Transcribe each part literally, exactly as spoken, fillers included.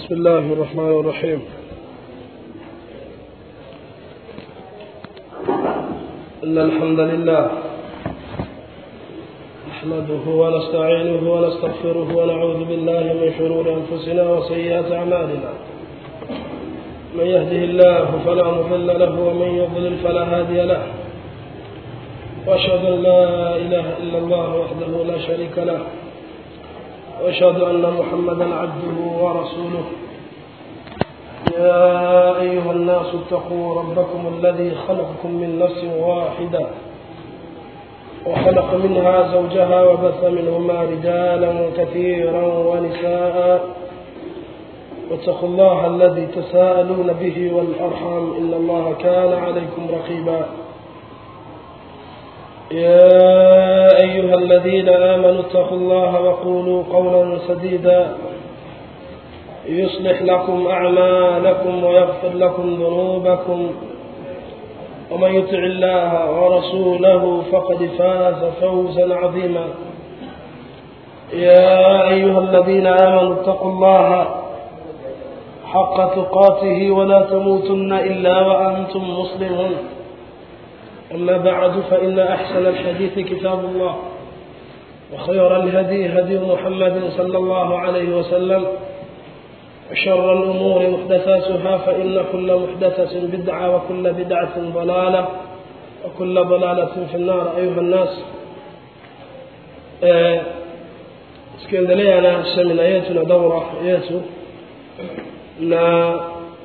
بسم الله الرحمن الرحيم. إن الحمد لله نحمده ونستعينه ونستغفره ونعوذ بالله من شرور أنفسنا وسيئات أعمالنا. من يهده الله فلا مضل له ومن يضلل فلا هادي له. وأشهد أن لا إله إلا الله وحده لا شريك له، وأشهد أن محمدا عبده ورسوله. يا أيها الناس اتقوا ربكم الذي خلقكم من نفس واحدة وخلق منها زوجها وبث منهما رجالا كثيرا ونساء، واتقوا الله الذي تساءلون به والأرحام إن الله كان عليكم رقيبا. يا أيها الذين آمنوا اتقوا الله وقولوا قولا سديدا يصلح لكم أعمالكم ويغفر لكم ذنوبكم، ومن يطع الله ورسوله فقد فاز فوزا عظيما. يا أيها الذين آمنوا اتقوا الله حق تقاته ولا تموتن إلا وأنتم مسلمون. أما بعد، فإن أحسن الحديث كتاب الله، وخير الهدي هدي محمد صلى الله عليه وسلم، وشر الأمور محدثاتها، فإن كل محدثة بدعة وكل بدعة ضلالة وكل ضلالة في النار. أيها الناس، اسكندلية سمناياتنا دورة ياتو na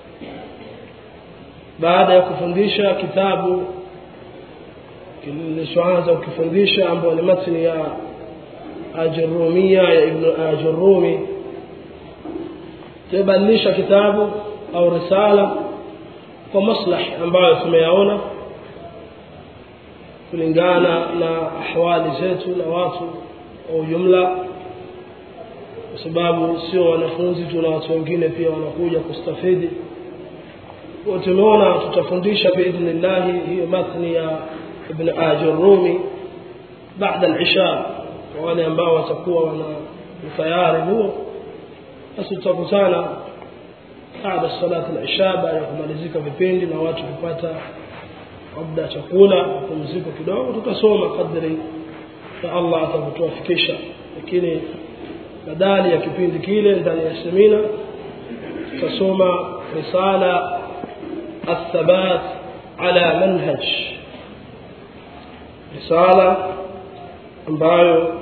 baada ya kufundisha kitabu kilichoanza kufundisha ambao ni matni ya Ajurumia ya Ibn Ajurumi, tubadilisha kitabu au risala kwa maslahi ambayo tumeyaona kulingana na ahwali zetu na watu au jumla, kwa sababu sio wanafunzi tu na watu wengine pia wanakuja kustafidi. Kwa tumeona tutafundisha biidhnillah hiyo matni ya Ibn Ajurumi baada al-isha, kwa wale ambao watakuwa wana tayari huo, basi tutakutana baada salat al-isha, baada ya kumalizika vipindi na watu kupata muda chakula kupumzika kidogo, tutasoma kadri ya Allah atatufikisha. Lakini badali ya kipindi kile ndani ya semina tutasoma risala الثبات على منهج، رسالة ambayo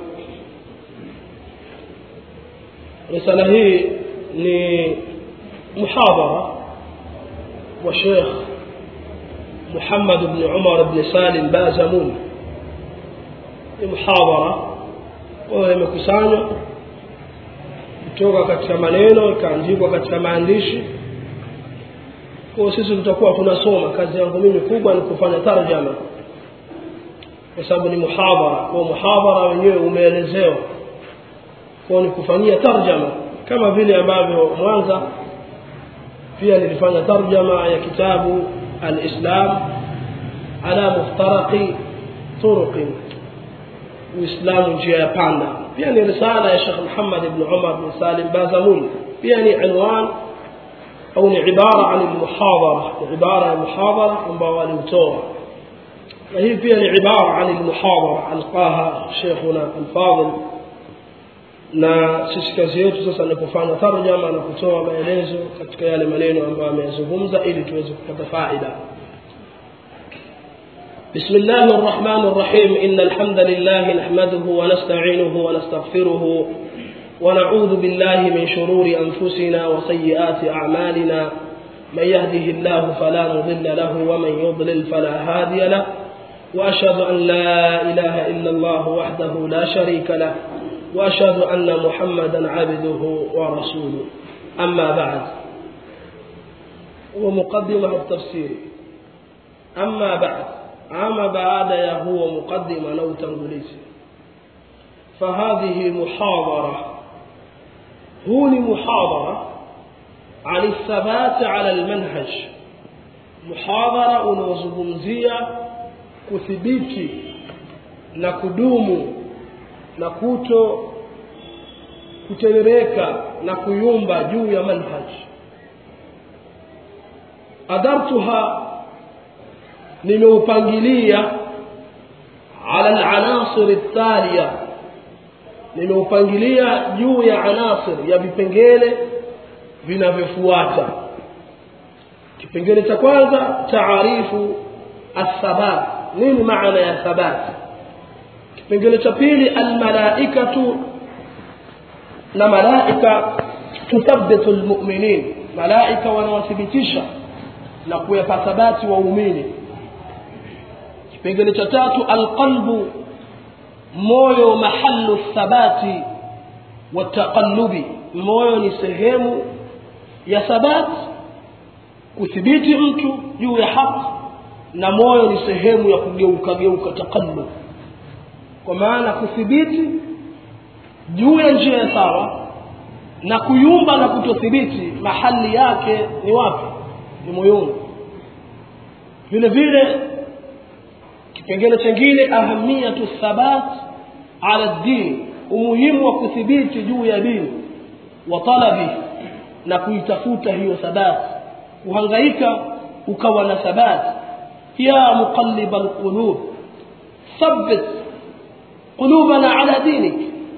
risala hii ni muhadhara wa Sheikh Muhammad ibn Umar ibn Salim Bazamuni. Ni muhadhara ambayo imekusanywa kutoka katika maneno ikaandikwa katika maandishi. Kwa sisi tutakuwa tunasoma, kazi yangu mimi kubwa ni kufanya tarjama, kwa sababu ni muhadhara. Kwa muhadhara wenyewe umeelezewa, kwa ni kufanyia tarjama, kama vile ambavyo mwanza pia nilifanya tarjama ya kitabu al-Islam ala muftaraqi turuqi, Uislamu njia ya panda. Pia ni risala ya Sheikh Muhammad ibn Umar ibn Salim Bazamuni, pia ni unwan au ni ibara عن المحاضرة، ibara ya muhadhara ambao walitoa. Na hii pia ni ibara عن المحاضرة alqaha Sheikhuna al-Fadil. Na sisi kazi yetu sasa ni kufanya tarjama na kutoa maelezo katika yale maneno ambayo ameyazungumza ili tuweze kupata faida. بسم الله الرحمن الرحيم. إن الحمد لله نحمده ونستعينه ونستغفره ونعوذ بالله من شرور أنفسنا وسيئات أعمالنا. من يهده الله فلا مضل له ومن يضلل فلا هادي له. وأشهد أن لا إله إلا الله وحده لا شريك له، وأشهد أن محمدا عبده ورسوله. أما بعد، ومقدمة التفسير. أما بعد، أما بعد يا هو مقدمة لو تنقليسي، فهذه محاضرة، هوني محاضرة عن الثبات على المنهج، محاضرة unazungumzia kuthibiti na kudumu na kuto kuterereka na kuyumba juu ya manhaj. Adartuha, nimeupangilia ala al-anasir al-thaliya, nimeupangilia juu ya anasir ya vipengele vinavyofuata. Kipengele cha kwanza, taarifu as-sabat, nini maana ya sabat. Kipengele cha pili, al-malaikatu, na malaika tuthabbitu al-mu'minin, malaika wanawathibitisha na kuyapa thabati waumini. Kipengele cha tatu, al-qalbu, moyo mahallu thabati wa taqallubi, moyo ni sehemu ya thabati, kuthibiti mtu juu ya haki, na moyo ni sehemu ya kugeuka geuka, taqallub, kwa maana kuthibiti juu ya njia ya sawa na kuyumba na kutothibiti mahali yake ni wapi? Ni moyoni. Vile vile kipengele kingine, ahamiyatu thabat ala din, umuhimu wa kuthibiti juu ya dini, wa talabi, na kuitafuta hiyo thabat, kuhangaika ukawa na thabat. Ya muqallibal qulub thabbit qulubana ala dinik,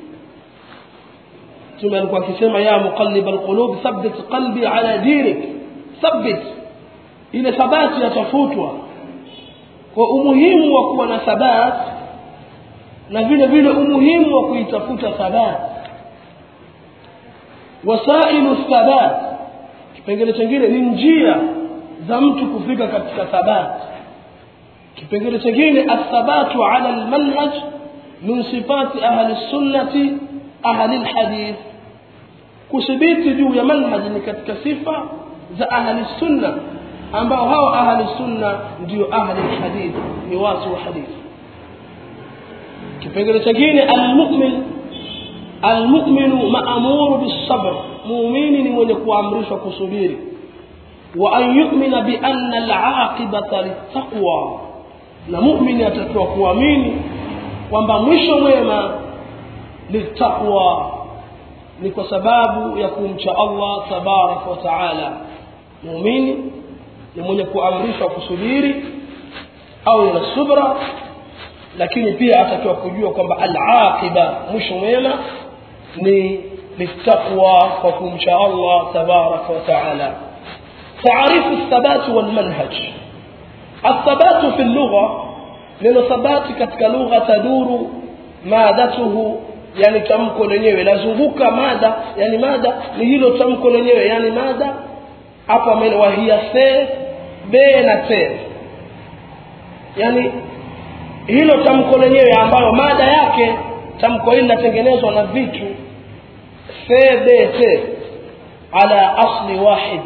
ثم alikuwa akisema ya muqallibal qulub thabbit qalbi ala dinik, thabbit, ile thabati yatafutwa. Kwa umuhimu wa kuwa na thabat, na vile vile umuhimu wa kuitafuta thabat. Wasailu thabat, kipengele kingine ni njia za mtu kufika katika thabat. Kipengele kingine, athabatu ala almanhaj min sifati ahli sunnati ahli alhadith, kuthibiti juu ya manhaj ni katika sifa za ahli sunna, ambao hao ahli sunna ndio ahli alhadith, ni watu wa hadith. Kipengele kingine, almu'min, almu'minu ma'muru bis-sabr, muumini ni mwenye kuamrishwa kusubiri. Wa an yu'mina bi anna al-'aqibata lit-taqwa, na muumini atakiwa kuamini kwamba mwisho mwema lit-taqwa, ni kwa sababu ya kumcha Allah tabaraka wa taala. Muumini ni mwenye kuamrishwa kusubiri au na subra, lakini pia atakiwa kujua kwamba al-aqiba, mwisho mwema, ni lit-taqwa, kwa kumcha Allah tabaraka wa taala. تعريف الثبات والمنهج. الثبات في اللغة، لأن ثبات katika lugha taduru madatuhu, yani tamko lenyewe lazunguka mada, yani mada ni hilo tamko lenyewe, yani mada hapa amewahia se be na te, yani hilo tamko lenyewe ambayo mada yake, tamko hili linatengenezwa na vitu se be te ala asli wahid,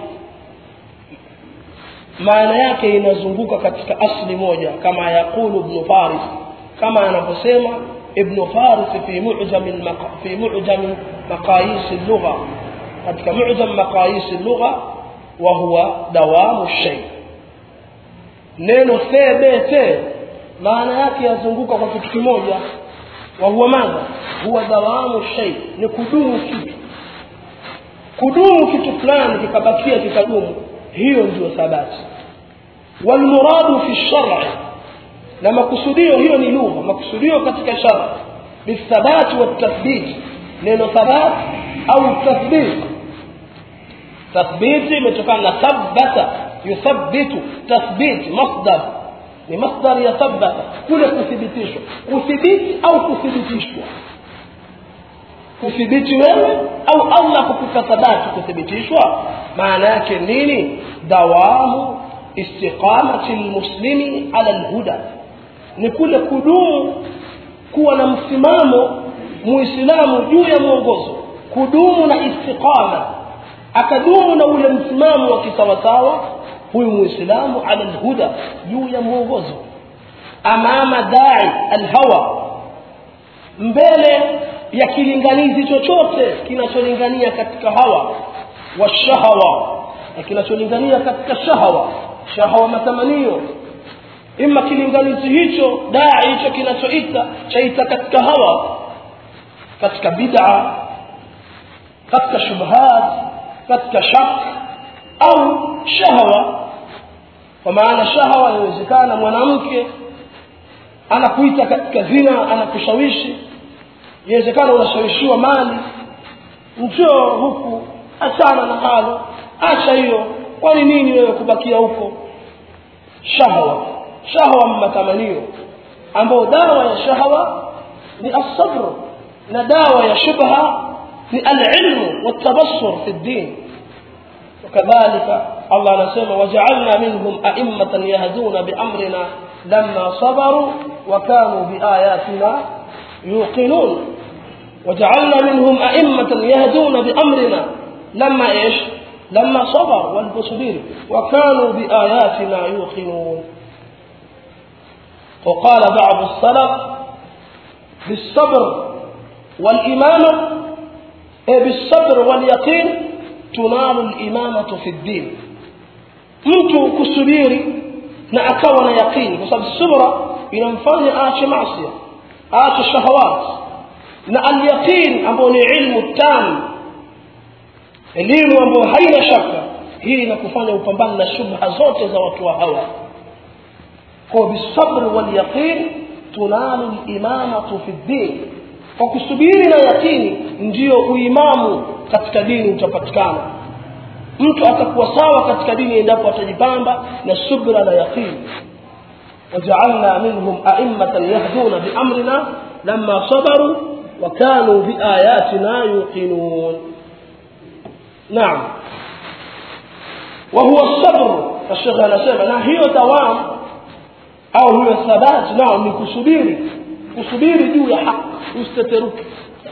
maana yake inazunguka katika asli moja, kama yaqulu ibn Faris, kama anaposema ibn Faris fi mu'jam fi mu'jam maqayis al-lugha, katika mu'jam maqayis al-lugha, wa huwa dawamu ash-shay. Neno thabata maana yake yazunguka kwa kitu kimoja, wa huwa madha, huwa dawamu ash-shay, ni kudumu kitu, kudumu kitu fulani kikabakia kikadumu, hiyo ndio thabati. Walmuradu fi shar'i, na makusudio hiyo ni lugha, makusudio katika shar'i bithabat wa tathbit, neno thabat au tathbit. Tathbit imetokana na thabbata, yuthabbitu, tathbit masdar, ni masdar ya thabbata, kule kuthibitishwa, kuthibiti au kuthibitishwa, kuthibiti wewe au Allah kukupa thabati, kuthibitishwa. Maana yake nini? Dawamu istiqamati almuslimi ala alhuda, ni kule kudumu, kuwa na msimamo muislamu juu ya mwongozo, kudumu na istiqama, akadumu na ule msimamo wa kisawasawa huyu muislamu ala alhuda, juu ya mwongozo, amama da'i alhawa, mbele ya kilinganizi chochote kinacholingania katika hawa wa shahawa, na kinacholingania katika shahawa, shahawa matamanio, imma kilinganizi hicho, dai hicho kinachoita chaita katika hawa, katika bid'a, katika shubhat, katika shak au shahwa. Kwa maana shahwa inawezekana mwanamke anakuita katika zina, anakushawishi, inawezekana unashawishiwa mali, njoo huku, achana na halo, acha hiyo, kwa nini wewe kubakia huko? Shahwa, shahwa matamanio, ambao dawa ya shahwa ni as-sabr, na dawa ya shubha ni al-ilm wat-tabassur fi ad-din. وكذلك الله نسمى وجعلنا منهم أئمة يهدون بأمرنا لما صبروا وكانوا بآياتنا يوقنون. وجعلنا منهم أئمة يهدون بأمرنا لما إيش؟ لما صبروا والبصبير وكانوا بآياتنا يوقنون. وقال بعض السلف بالصبر والإمامة، بالصبر واليقين تنال الإمامة في الدين. mtu kusubiri na akawa na yaqini, kwa sababu subra inamfanya aache maasi, aache shahawat, na al-yaqin ambao ni ilmu tam, elimu ambayo haina shaka, hii inakufanya upambane na shubha zote za watu wa hawa. Kwa bisabr wal yaqin tunalu al-imamatu fi ad-din. Kwa kusubiri na yaqini ndio uimamu katika dini utapatikana. Mtu atakuwa sawa katika dini endapo atajipamba na subra na yaqini. وجعلنا منهم أئمة يهدون بأمرنا لما صبروا وكانوا بآياتنا يوقنون. نعم، وهو الصبر الشيخ anasema na hiyo dawam au hiyo thabat nao ni kusubiri, kusubiri juu ya haki, usiteteruke.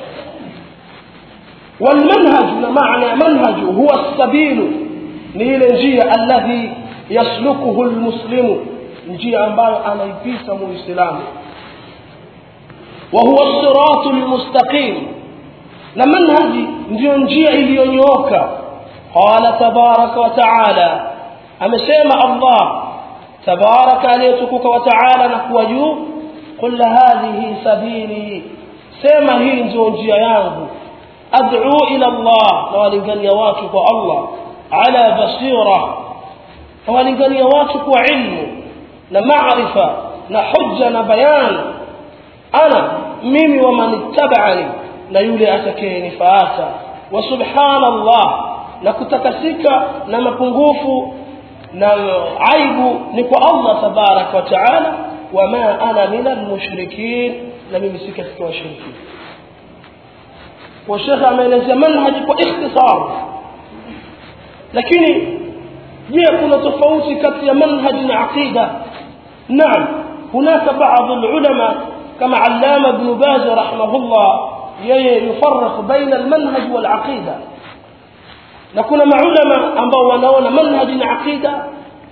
والمنهج معنى منهج هو السبيل نيل njia الذي يسلكه المسلم، njia ambayo anaipita muislamu. وهو الصراط المستقيم، na manhaji ndio njia iliyonyooka. قال تبارك وتعالى، amesema Allah tabaraka aliyetukuka wa ta'ala na kuwa juu, qul hadhihi sabili, sema hii ndio njia yangu, ad'u ila Allah, na walingania watu kwa Allah, ala basira, na walingania watu kwa ilmu na maarifa na hujja na bayan, ana mimi wa man ittaba'ani, na yule atakayenifuata. Wa subhanallah, na kutakasika na mapungufu na aibu ni kwa Allah tabarak wa taala. Wama ana minal mushrikin, na mimi si katika washirikina. Sheikh ameeleza manhaji kwa ikhtisar, lakini je, kuna tofauti kati ya manhaj na aqida? Naam, hunaka baadhi ulama kama Allama Ibn Baz rahimahullah yeye yufarriq baina almanhaj wal aqida, na kuna maulama ambao wanaona manhaj na aqida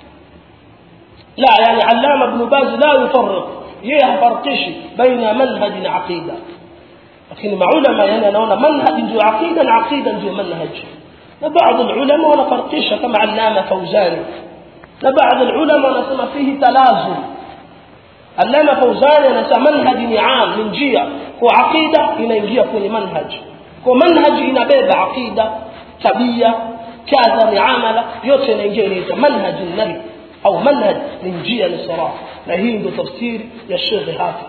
la, yani Allama Ibn Baz la yufarriq, yeye hafarqishi baina manhaj na aqida. lakini maulama yani anaona manhaj ndio aqida na aqida ndio manhaj. na baadhi ulama wanafarqisha kama Allama Fawzani, na baadhi ulama wanasema fihi talazum. Allama Fawzani anasema manhaj ni aam, ni njia, kwa aqida inaingia kwenye manhaj. Kwa manhaj inabeba aqida, tabia, kadha, miamala, yote inaingia inaitwa manhaj an-nabi au manhaj ni njia ni sirah. na hii ndio tafsiri ya Sheikh hapa.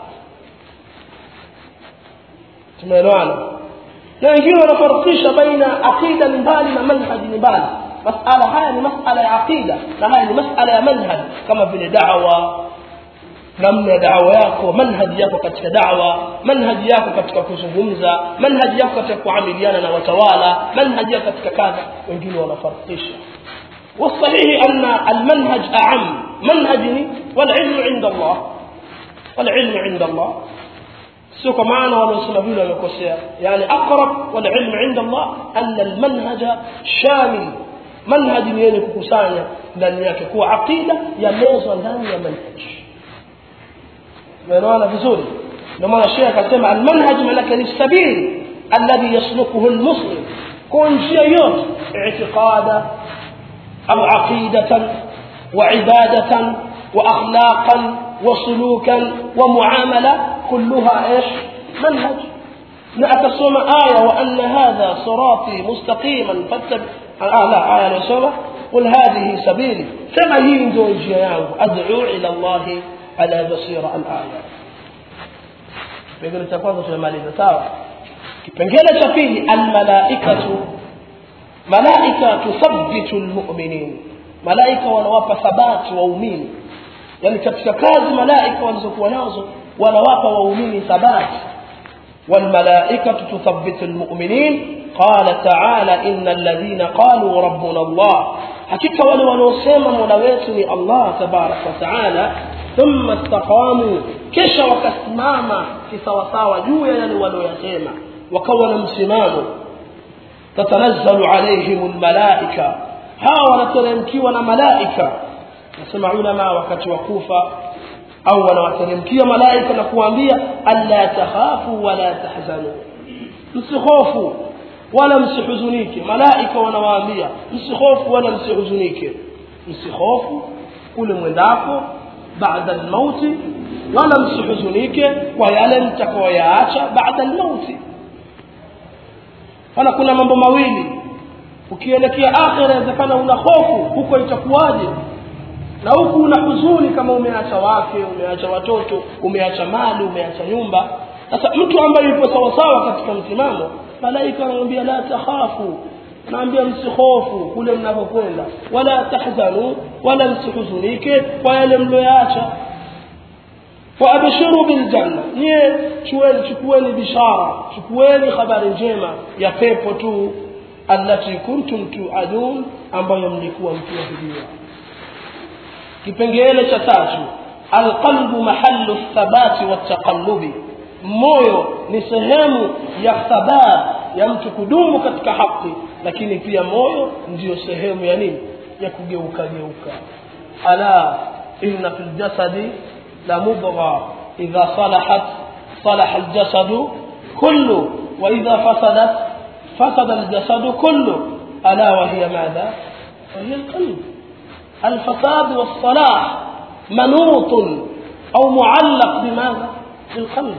tumeelewana? na wengine wanafarqisha baina aqida ni mbali na manhaj ni mbali. masala haya ni masala ya aqida na haya ni masala ya manhaj, kama vile da'wa, namna da'wa yako, manhaj yako katika da'wa, manhaj yako katika kuzungumza, manhaj yako katika kuamiliana na watawala, manhaj yako katika kadha. wengine wanafarqisha. والصحيح أن المنهج أعم، منهجني والعلم عند الله، والعلم عند الله. سوق معنا ونسمى له المكسية، يعني أقرب والعلم عند الله أن المنهج شامل، منهج يعني كوسانيا لأن يكون عقيدة يميزا لأن يمنهج. وأنا بزوري لما الشيخ قال المنهج ملك السبيل الذي يسلكه المسلم، كون شيء اعتقادا أو عقيدة وعبادة وأخلاقا وسلوكا ومعاملة، كلها إيش؟ منهج. na akasoma aya wa anna hadha sirati mustaqiman fattabi ala aya nasoma qul hadhihi sabili sema hii ndio njia yangu ad'u ila Allah ala basira al-aya. Kipengele cha kwanza tumemaliza sawa. Kipengele cha pili al-malaikatu malaika tuthabbitu al-mu'minin malaika wanawapa thabati waumini yani katika kazi malaika walizokuwa nazo wanawapa waumini thabati والملائكة تثبت المؤمنين قال تعالى إن الذين قالوا ربنا الله حقيقة ولو نسمى مولويتني الله تبارك وتعالى ثم استقاموا كش وكسماما في سواساوا جويا يعني ولو يسمى وكون مسمامه تتنزل عليهم الملائكة هاو نترمكيوا ملائكة نسمع علماء وقت وكوفة au wanawateremkia malaika na kuambia alla takhafu wala tahzanu msikhofu wala msihuzunike. Malaika wanawaambia msikhofu wala msihuzunike, msikhofu kule mwendako baada al-maut wala msihuzunike kwa yale mtakayoyaacha baada al-maut. Kana kuna mambo mawili ukielekea akhira inawezekana una hofu huko itakuwaje na huku una huzuni kama umeacha wake, umeacha watoto, umeacha mali, umeacha nyumba. Sasa mtu ambaye yupo sawa sawa katika msimamo, malaika anamwambia la takhafu, anaambia msikhofu kule mnapokwenda, wala tahzanu wala msihuzunike kwa yale mlioacha. Wa abshiru bil janna, nie chueni chukueni bishara, chukueni habari njema ya pepo tu allati kuntum tu'adun ambayo mlikuwa mkiahidiwa. Kipengele cha tatu alqalbu mahallu thabati wa taqallubi, moyo ni sehemu ya thabat ya mtu kudumu katika haki, lakini pia moyo ndio sehemu ya nini ya kugeuka geuka. Ala inna fil jasadi la mudgha idha salahat salaha al jasadu kullu wa idha fasadat fasada al jasadu kullu ala wa hiya madha wa hiya al qalb. الفساد والصلاح منوط أو معلق بماذا؟ بالقلب.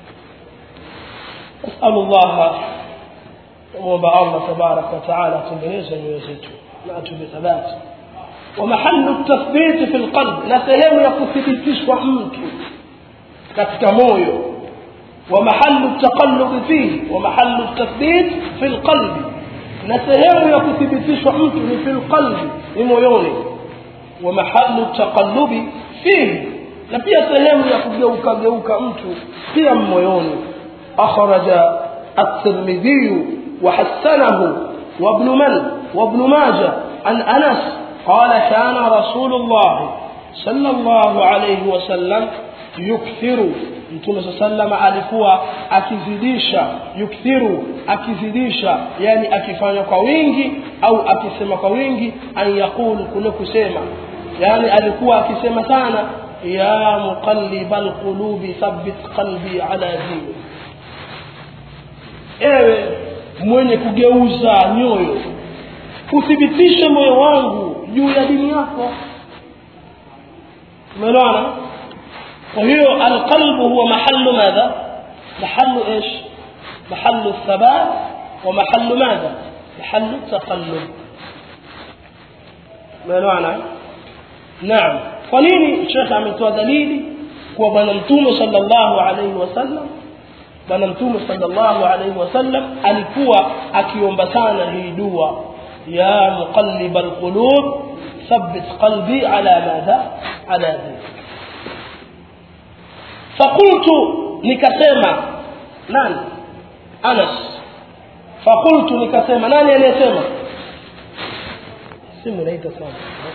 أسأل الله وبأ الله تبارك وتعالى تنبنيزا ويزيته نأتوا بثبات. ومحل التثبيت في القلب لا سهم يكثبتش وعمك كتكمويو ومحل التقلب فيه ومحل التثبيت في القلب لا سهم يكثبتش وعمك في القلب لمويوني ومحل التقلب فيه na pia sehemu ya kugeuka geuka mtu pia moyoni. Akhraja at-Tirmidhi wa hasanahu wa ibn Man wa ibn Majah an Anas qala kana Rasulullah sallallahu alayhi wa sallam yukthiru, Mtume sallama alikuwa akizidisha, yukthiru akizidisha yani akifanya kwa wingi au akisema kwa wingi, an yaqulu kuna kusema yani alikuwa akisema sana ya muqallibal qulubi thabbit qalbi ala dini, ewe mwenye kugeuza nyoyo uthibitishe moyo wangu juu ya dini yako. umeona? Kwa hiyo alqalbu huwa mahallu madha mahallu ايش mahallu thabat wa mahallu madha mahallu taqallub. umeona? Naam. Kwa nini Sheikh ametoa dalili kwa bwana Mtume sallallahu alayhi wasallam? Bwana Mtume sallallahu alayhi wasallam alikuwa akiomba sana hii dua ya muqallibal qulub thabbit qalbi ala madha ala dhik. Faqultu nikasema nani? Anas. Faqultu nikasema nani anayesema? Simu naita sana.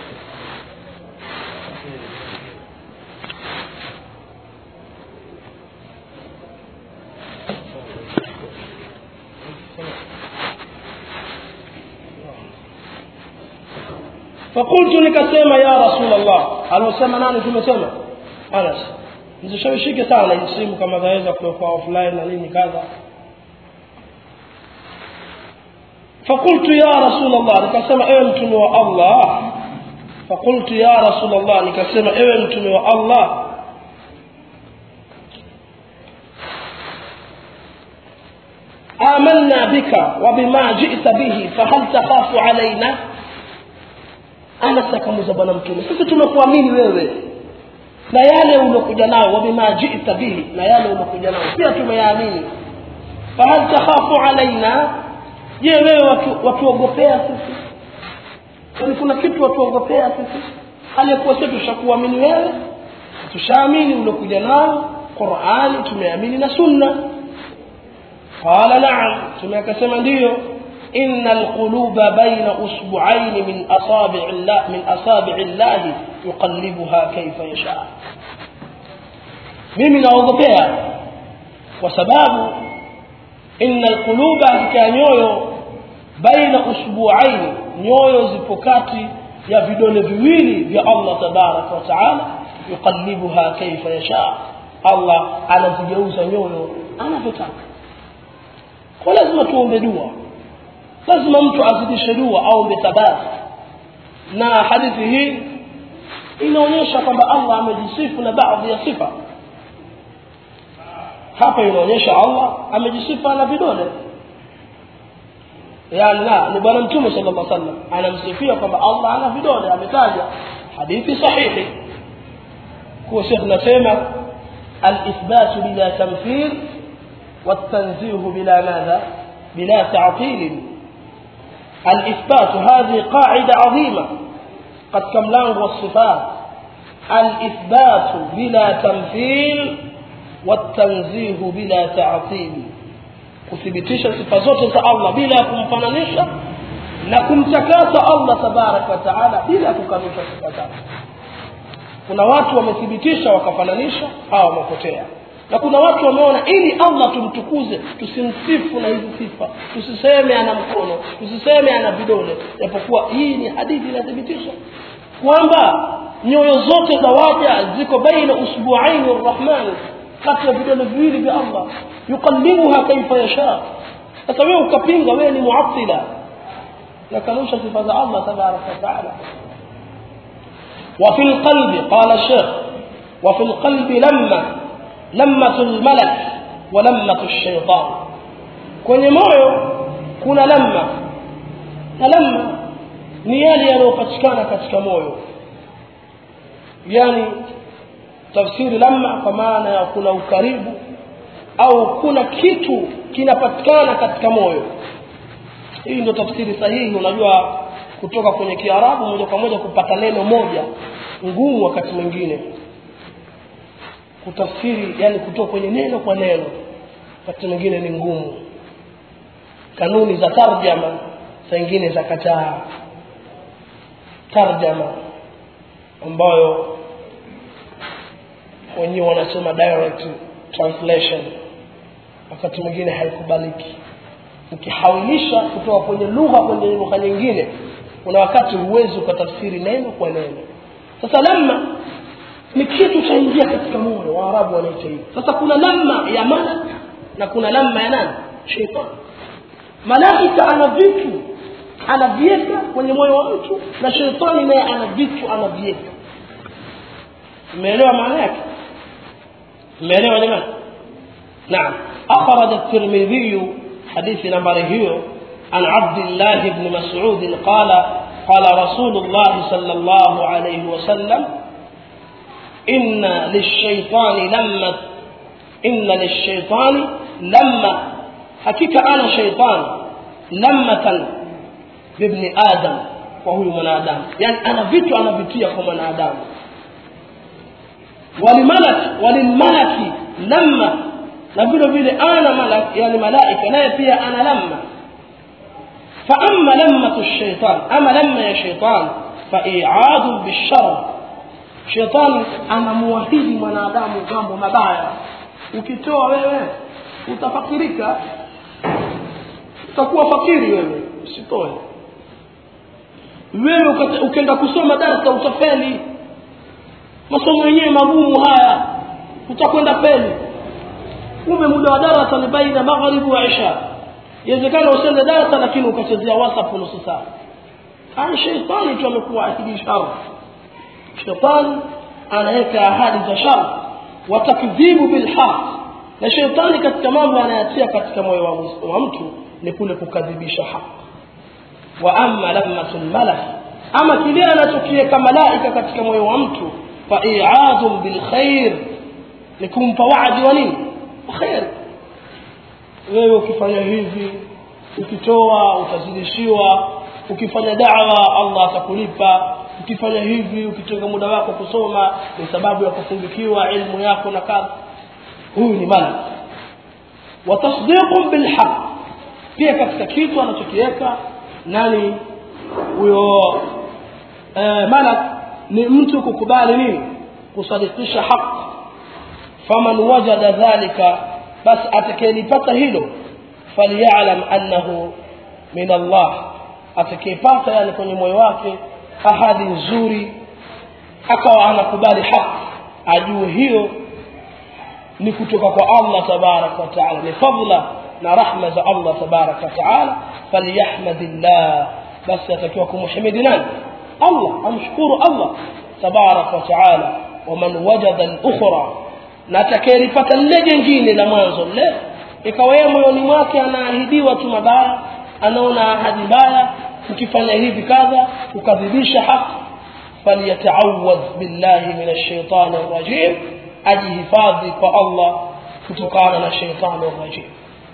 فقلت nikasema ya Rasulullah. Alosema nani? Tumesema Anas. Msishawishike sana hii simu kama zaweza kutoka offline na nini kadha. فقلت ya Rasulullah, nikasema ewe mtume wa Allah. فقلت ya Rasulullah, nikasema ewe mtume wa Allah, آمنا بك وبما جئت به فهل تخاف علينا أنا سكموزا bwana mtume sisi tumekuamini wewe na yale ulokuja nao wabima ji'ta bihi na yale ulokuja nao pia tumeyaamini fahal takhafu alaina je wewe watuogopea sisi kwani kuna kitu watuogopea sisi alikuwa sisi tushakuamini wewe tushaamini ulokuja nao Qur'ani tumeamini na sunna qala na'am tumekasema ndio innal quluba baina usbu'ayn min asabi' Allah min asabi' Allah yuqallibuha kayfa yasha mimi naogopea kwa sababu innal quluba kanyoyo baina usbu'ayn nyoyo zipo kati ya vidole viwili vya Allah tabaraka wa taala yuqallibuha kayfa yasha Allah anazigeuza nyoyo anavyotaka kwa lazima tuombe dua lazima mtu azidishe dua aombe thabati na hadithi hii inaonyesha kwamba Allah amejisifu na baadhi ya sifa hapa inaonyesha Allah amejisifa na vidole yani la ni bwana mtume sallallahu alaihi wasallam anamsifia kwamba Allah ana vidole ametaja hadithi sahihi kwa sababu tunasema al-ithbat bila tamthil والتنزيه بلا ماذا بلا تعطيل الإثبات هذه قاعدة عظيمة قد كملان والصفات الإثبات بلا تمثيل والتنزيه بلا تعطيل kuthibitisha sifa zote za Allah bila kumfananisha na kumtakasa Allah tabarak wa taala bila kukanusha sifa zake kuna watu wamethibitisha wakafananisha au wamepotea na kuna watu wameona ili Allah tumtukuze tusimsifu na hizi sifa tusiseme ana mkono tusiseme ana vidole japokuwa hii ni hadithi inathibitisha kwamba nyoyo zote za waja ziko baina usbu'ain arrahman kati ya vidole viwili vya Allah yuqallibuha kayfa yasha sasa wewe ukapinga wewe ni mu'attila na kanusha sifa za Allah tabaraka wa taala wa fil qalbi qala shaykh wa fil qalbi lamma لمة الملك ولمة الشيطان kwenye moyo kuna lamma na lamma ni yale yanayopatikana katika moyo yani tafsiri lamma kwa maana ya kuna ukaribu au kuna kitu kinapatikana katika moyo hii ndio tafsiri sahihi unajua kutoka kwenye Kiarabu moja kwa moja kupata neno moja ngumu wakati mwingine kutafsiri yani kutoka kwenye neno kwa neno wakati mwingine ni ngumu kanuni za tarjama saa nyingine za kataa tarjama ambayo wenyewe wanasema direct translation wakati mwingine haikubaliki ukihawilisha kutoka kwenye lugha kwenda lugha nyingine kuna wakati huwezi ukatafsiri neno kwa neno sasa lamma ni kitu chaingia katika moyo wa Arabu wanaita hivi sasa kuna lamma ya malak na kuna lamma ya nani shaytan malaika ana vitu anaviweka kwenye moyo wa mtu na shaytani naye ana vitu anaviweka umeelewa maana yake umeelewa jamani naam akhraj at-Tirmidhi hadithi nambari hiyo an Abdullah ibn Mas'ud qala qala Rasulullah sallallahu alayhi wasallam إن للشيطان لما إن للشيطان لما حقيقة أنا شيطان لمة بابن آدم وهو من آدم يعني أنا فيتو أنا فيتيكم من آدم ولملك وللملك لما نقول بلي أنا ملك يعني ملائكة لا فيها أنا لما فأما لمة الشيطان أما لما يا شيطان فإعاد بالشر shetani anamuahidi mwanadamu mambo mabaya ukitoa wewe utafakirika utakuwa fakiri wewe usitoe wewe ukaenda kusoma darasa utafeli masomo yenyewe magumu haya utakwenda feli kumbe muda wa darasa ni baina magharibi wa isha inawezekana usende darasa lakini ukachezea WhatsApp nusu saa haya shetani tu amekuwa akijishara shetani anaweka ahadi za shar watakdhibu bil haq na shetani katika mambo anayatia katika moyo wa mtu ni kule kukadhibisha haki. Wa amma lammatul malak, ama kile anachokiweka malaika katika moyo wa mtu, fa i'adun bil khair, ni kumpa waadi wa nini? Khair. Wewe ukifanya hivi, ukitoa utazidishiwa, ukifanya da'wa Allah atakulipa, ukifanya hivi, ukitenga muda wako kusoma ni sababu ya kufungukiwa ilmu yako na kadha. Huyu ni malak. Wa tasdiqun bil haqq, pia katika kitu anachokiweka nani huyo eh, malak ni mtu kukubali nini? Kusadikisha haki. Faman wajada dhalika, bas atakayelipata hilo, falyalam annahu min Allah, atakayepata yani kwenye moyo wake ahadi nzuri, akawa anakubali haki, ajue hiyo ni kutoka kwa Allah tabaraka wa taala, ni fadla na rahma za Allah tabaraka wa taala. Falyahmadillah, basi atakiwa kumhimidi nani? Allah, amshukuru Allah tabaraka wa taala. Waman wajada al-ukhra, na atakayelipata lile jingine la mwanzo lile, ikawa yeye moyoni mwake anaahidiwa tu mabaya, anaona ahadi mbaya, ukifanya hivi kadha, ukadhibisha haki, falyata'awwadh billahi minash shaitani rajim, ajihifadhi kwa Allah kutokana na shaitani rajim.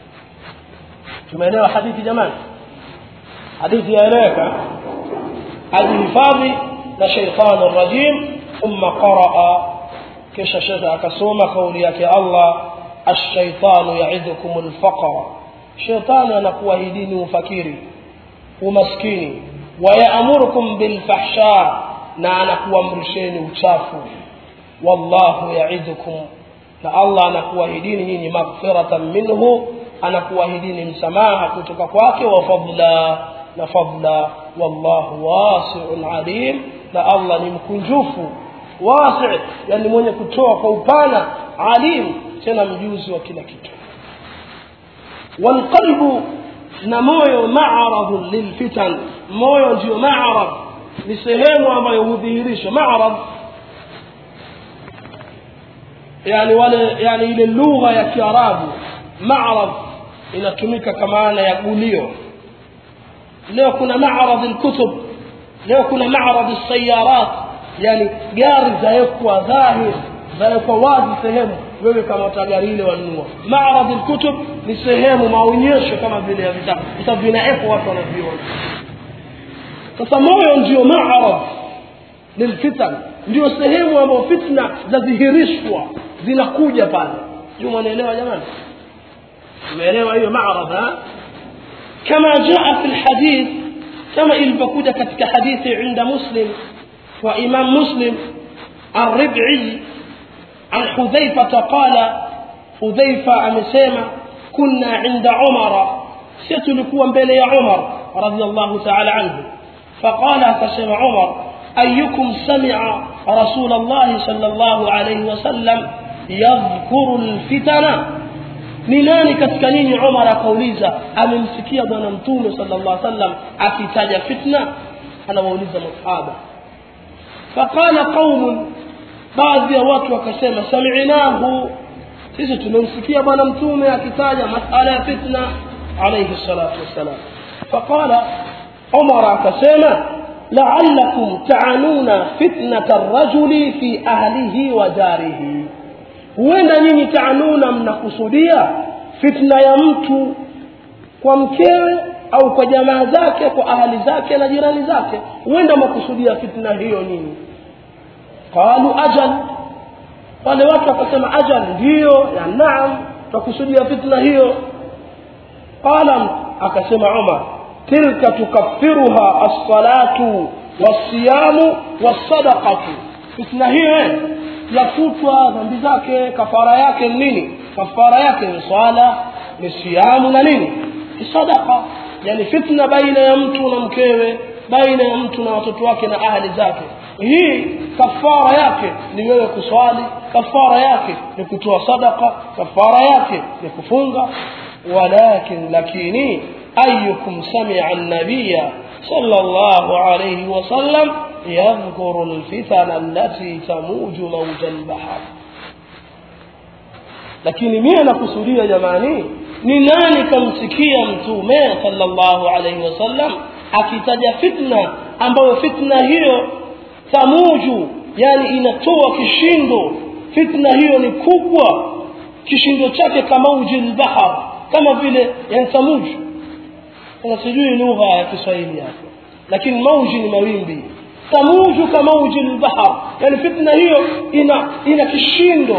Tumeelewa hadithi jamani? Hadithi yaeleweka. Ajihifadhi na shaitani rajim. Thumma qaraa, kisha shekha akasoma kauli yake Allah, ash-shaytanu ya'idukumul faqra, shaitani anakuahidini ufakiri, umaskini, wa ya'murukum bil fahsha, na anakuamrisheni uchafu. Wallahu ya'idukum, na Allah anakuahidini nyinyi maghfiratan minhu, anakuahidini msamaha kutoka kwake, wa fadla, na fadla. Wallahu wasi'un alim, na Allah ni mkunjufu, wasi', yani mwenye kutoa kwa upana, alim, tena mjuzi wa kila kitu. Wal qalbu, na moyo ma'aradun lil fitan, moyo ndio ma'arad, ni sehemu ambayo hudhihirisha. Ma'arad yani wale yani ile lugha ya Kiarabu, ma'arad inatumika kama maana ya gulio. Leo kuna ma'arad al-kutub, leo kuna ma'arad as-sayyarat, yani gari zaekwa dhahir, zaekwa wazi sehemu, wewe kama utagari ile wanunua. Ma'arad al-kutub ni sehemu maonyesho kama vile ya vitabu, vitabu vinaekwa watu wanaviona. Sasa moyo ndio ma'arad lilfitan, ndio sehemu ambapo fitna zadhihirishwa, zinakuja pale. Juma unaelewa jamani? umeelewa hiyo ma'arad? ha kama jaa fi alhadith, kama ilivyokuja katika hadithi inda Muslim wa Imam Muslim, الربعي عن حذيفة قال، حذيفة amesema كنا عند عمر، ستلكوا mbele ya Umar رضي الله تعالى عنه، فقال فسمع عمر أيكم سمع رسول الله صلى الله عليه وسلم يذكر الفتنة؟ ni nani katika nini Umar akauliza amemsikia bwana mtume sallallahu alaihi wasallam akitaja fitna? Anawauliza masahaba. Faqala qaum, baadhi ya watu wakasema sami'nahu, sisi tumemsikia bwana mtume akitaja masala ya fitna alayhi salatu wassalam. Faqala Umar akasema la'allakum ta'anuna fitnata ar-rajuli fi ahlihi wa darihi, huenda nyinyi taanuna mnakusudia fitna ya mtu kwa mkewe au kwa jamaa zake, kwa ahali zake na jirani zake, huenda mkusudia fitna hiyo nini? Qalu ajal, wale watu wakasema ajal, ndio ya naam tukusudia fitna hiyo. Qala, akasema Umar tilka tukaffiruha as-salatu was-siyamu was-sadaqatu, fitna hiyo yafutwa dhambi zake, kafara yake nini? Kafara yake ni swala, ni siyamu na nini? Ni sadaqa. Yani fitna baina ya mtu na mkewe, baina ya mtu na watoto wake na ahli zake, hii kafara yake ni wewe kuswali, kafara yake ni kutoa sadaqa, kafara yake ni kufunga. Walakin lakini ayyukum sami'a an-nabiyya sallallahu alayhi wa sallam يذكر الفتن التي تموج موج البحر، lakini mimi nakusudia jamani, ni nani kamsikia mtume sallallahu alayhi wasallam akitaja fitna ambayo fitna hiyo tamuju, yani inatoa kishindo, fitna hiyo ni kubwa, kishindo chake kama uji al-bahr, kama vile yani tamuju, na sijui lugha ya Kiswahili hapo, lakini mauji ni mawimbi, tamuju kama uji al-bahr, yani fitna hiyo ina ina kishindo,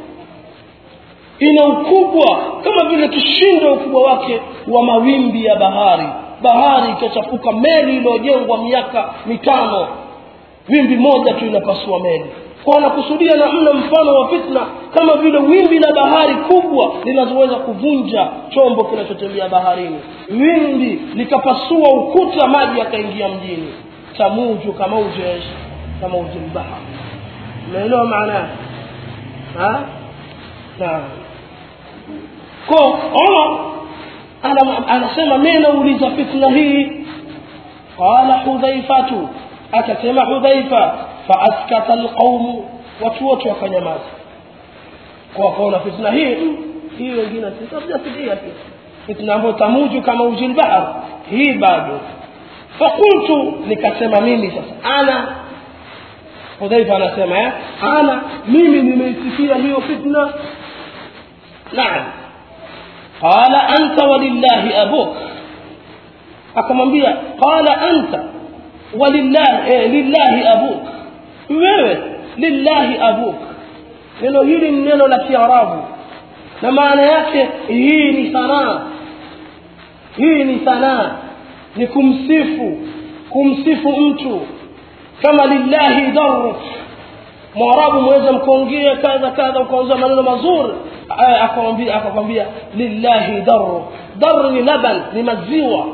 ina ukubwa kama vile kishindo ukubwa wake wa mawimbi ya bahari. Bahari ikachafuka, meli iliyojengwa miaka mitano, wimbi moja tu inapasua meli. Kwa anakusudia na mna mfano wa fitna kama vile wimbi la bahari kubwa linazoweza kuvunja chombo kinachotembea baharini, wimbi likapasua ukuta, maji yakaingia mjini. Tamuju kama ujesh kama uji al-bahr. Umeelewa maana? Ha? Naam. Kwa Umar ana anasema mimi nauliza fitna hii. Qala Hudhaifatu, akasema Hudhaifa, fa askata alqawm, watu wote wakanyamaza. Kwa kaona fitna hii hii wengine sitafikia pia fitna ambayo tamuju kama uji al-bahr hii bado. Fakultu, nikasema mimi sasa ana Hudhaifa anasema eh ana mimi nimeisikia hiyo fitna. Naam. Qala anta walillahi abuk, akamwambia qala anta walillahi eh, lillahi abuk, wewe lillahi abuk. Neno hili ni neno la Kiarabu na maana yake hii ni sanaa, hii ni sanaa, ni kumsifu, kumsifu mtu. Kama lillahi darruk, Mwarabu mweza mkaongea kadha kadha ukaanza maneno mazuri, akamwambia akakwambia lillahi darruk. Darr ni laban, ni maziwa,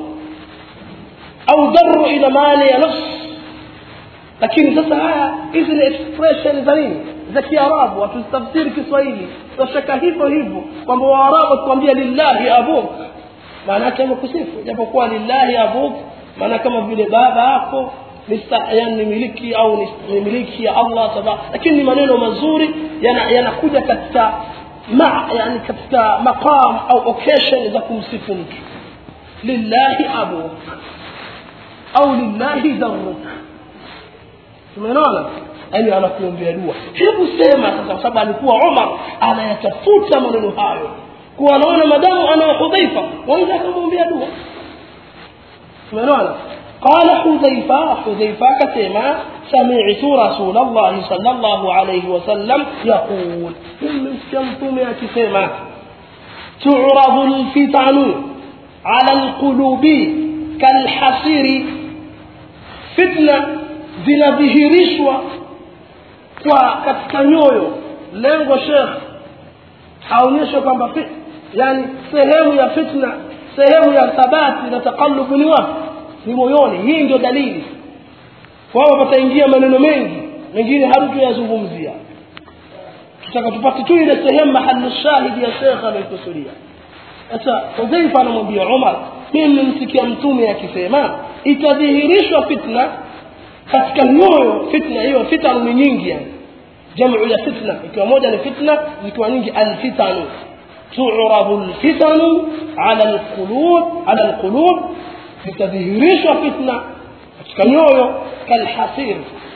au darru ina maana ya nafsi. Lakini sasa haya hizi ni expression za nini, za Kiarabu, watutafsiri Kiswahili tutashaka hivyo hivyo kwamba Waarabu tukwambia lillahi abuk, maana yake ni kusifu, japokuwa lillahi abuk maana kama vile baba yako mistahyan ni miliki au ni miliki ya Allah tabaraka, lakini ni maneno mazuri yanakuja yana katika ma yani katika maqam au occasion za kumsifu mtu. Lillahi abuk au lillahi darruk, tumeona yani anakuombea dua. Hebu sema sasa, kwa sababu alikuwa Umar anayatafuta maneno hayo, kwa anaona madamu ana Hudhaifa waweza kumwombea dua. tumeona. قال حذيفة حذيفة كتما سمعت رسول الله صلى الله عليه وسلم يقول من سمتم يا كتما تعرض الفتن على القلوب كالحصير. فتنة zinadhihirishwa kwa katika nyoyo. Lengo Sheikh aonyesha kwamba yani sehemu ya fitna, sehemu ya thabati na taqallub ni wapi? Ni moyoni. Hii ndio dalili. Kwa hiyo pataingia maneno mengi mengine hatutayazungumzia, tutaka tupate tu ile sehemu mahali shahidi ya Sheikh alikusudia. Sasa Hudhaifa anamwambia Umar, mimi nimsikia mtume akisema itadhihirishwa fitna katika nyoyo. Fitna hiyo fitna ni nyingi, yani jamu ya fitna ikiwa moja ni fitna, ikiwa nyingi alfitanu. tu'rabu alfitanu ala alqulub ala alqulub, itadhihirishwa fitna katika nyoyo kalhasir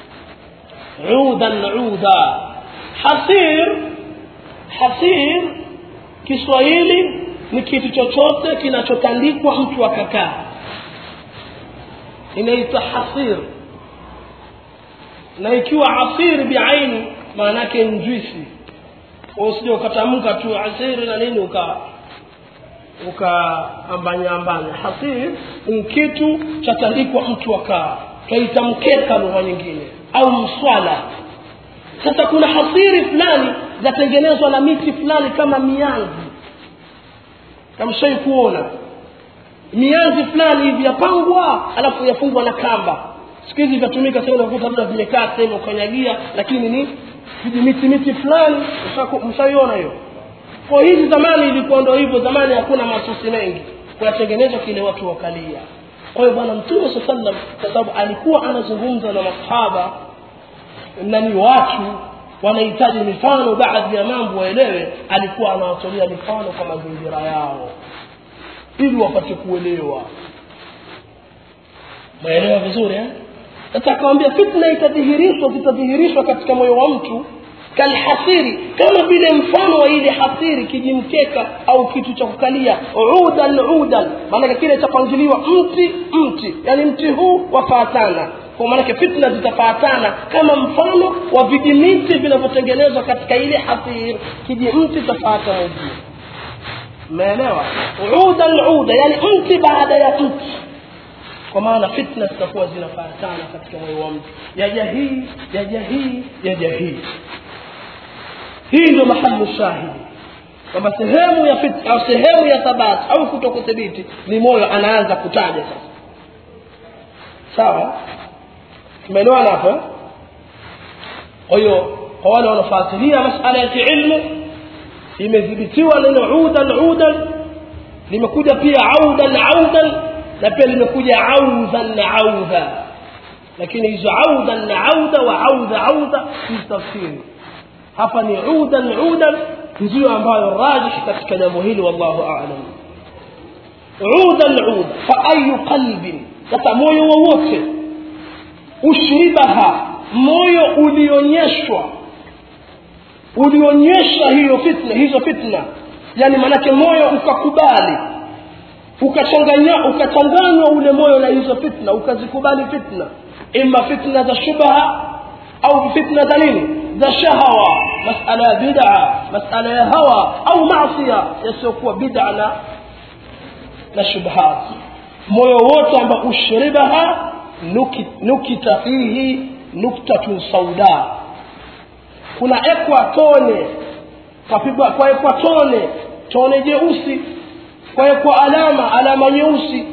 udan uda. Hasir, hasir Kiswahili ni kitu chochote kinachotandikwa mtu akakaa, inaitwa hasir. Na ikiwa asir biaini maana yake ni juisi, usije ukatamka tu asir na nini uka ukaambanya ambanya. Hasir ni kitu cha tandikwa mtu akaa, kaitamkeka lugha nyingine au mswala. Sasa kuna hasiri fulani zatengenezwa na miti fulani kama mianzi, kama shai kuona mianzi fulani hivi yapangwa alafu yafungwa na kamba. Siku hizi vinatumika sana, unakuta labda vimekaa sehemu ukanyagia, lakini ni miti miti fulani, mshaiona hiyo. Kwa hizi zamani ilikuwa ndio hivyo, zamani hakuna masusi mengi, kutengeneza kile watu wakalia. Kwa hiyo bwana Mtume sallallahu alaihi wasallam, kwa sababu alikuwa anazungumza na masahaba na ni watu, wanahitaji mifano baadhi ya mambo waelewe, alikuwa anawatolea mifano kwa mazingira yao ili wapate kuelewa. Maelewa vizuri eh? Atakwambia fitna itadhihirishwa itadhihirishwa katika moyo wa mtu kalhasiri, kama vile mfano wa ile hasiri, kijimkeka au kitu cha kukalia, udan udan, maana kile cha pangiliwa mti mti, yani mti huu wafatana. Kwa maana fitna zitafatana kama mfano wa vijimiti vinavyotengenezwa katika ile hasiri, kijimti tafatana. Umeelewa? Udan udan, yani mti baada ya mti. Kwa maana fitna zitakuwa zinafatana katika moyo wa mtu, yaja hii yaja hii yaja hii. Hii ndio mahali shahidi kwamba sehemu ya fitna au sehemu ya thabat au kutokuthibiti ni moyo. Anaanza kutaja sasa. Sawa? Tumeelewana hapo? Kwa hiyo kwa wale wanafuatilia masuala ya ilmu, imedhibitiwa neno udan udan, limekuja pia audan audan, na pia limekuja audhan audha. Lakini hizo audan na auda wa audha audha ni tafsiri. Hapa ni udan udan ndio ambayo rajih katika jambo hili, wallahu a'lam. Udan udan fa ayu qalbin, kama moyo wote ushribaha, moyo ulionyeshwa ulionyesha hiyo fitna hizo fitna, yani manake moyo ukakubali, ukachanganya ukachanganywa ule moyo na hizo fitna, ukazikubali fitna, imma fitna za shubha au fitna za nini, za shahawa, masala bid'a, masala ya hawa au maasiya yasiokuwa bid'a na na shubhat. Moyo wote ambao ushribaha nukita fihi nuktatun sauda, kuna ekwa tone, kapigwa kwa ekwa tone tone jeusi, kwa ekwa alama alama nyeusi.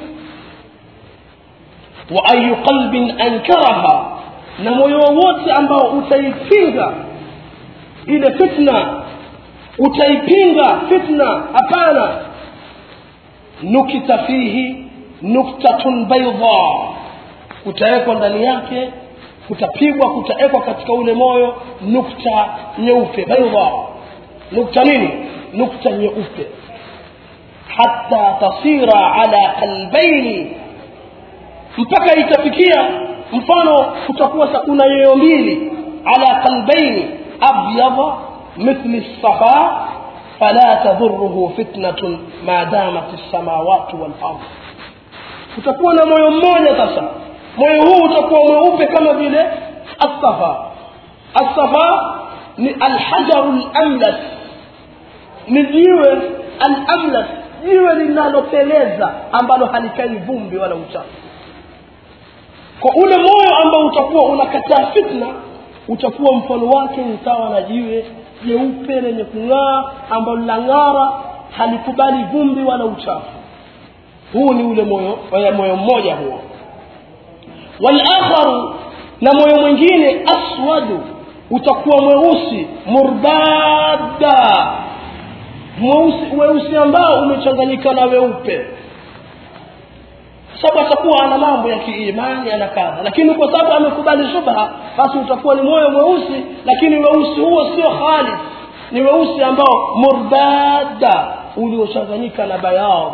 Wa ayu qalbin ankaraha, na moyo wote ambao utaipinga ile fitna, utaipinga fitna, hapana, nukita fihi nuktatun bayda, kutawekwa ndani yake, kutapigwa kutawekwa katika ule moyo nukta nyeupe, bayda. Nukta nini? Nukta nyeupe. Hatta tasira ala qalbaini, mpaka itafikia mfano kutakuwa kuna nyoyo mbili, ala qalbaini abyada mithli as-safa fala tadhurruhu fitnatun ma damat as-samawati wal ardh. Kutakuwa na moyo mmoja sasa, moyo huu utakuwa mweupe kama vile as-safa. As-safa ni al-hajar al-amlas, ni jiwe al-amlas, jiwe linaloteleza ambalo halikai vumbi wala uchafu. Kwa ule moyo ambao utakuwa unakataa fitna, utakuwa mfano wake ni sawa na jiwe jeupe lenye kung'aa ambalo lang'ara, halikubali vumbi wala uchafu. Huu ni ule moyo, wala moyo mmoja huo. Wal akharu, na moyo mwingine aswadu, utakuwa mweusi, murbada, mweusi weusi ambao umechanganyika na weupe. Sababu atakuwa ana mambo ya kiimani ana kadha, lakini kwa sababu amekubali shubha, basi utakuwa ni moyo mweusi, lakini weusi huo sio khalis, ni weusi ambao murbada, uliochanganyika na bayad.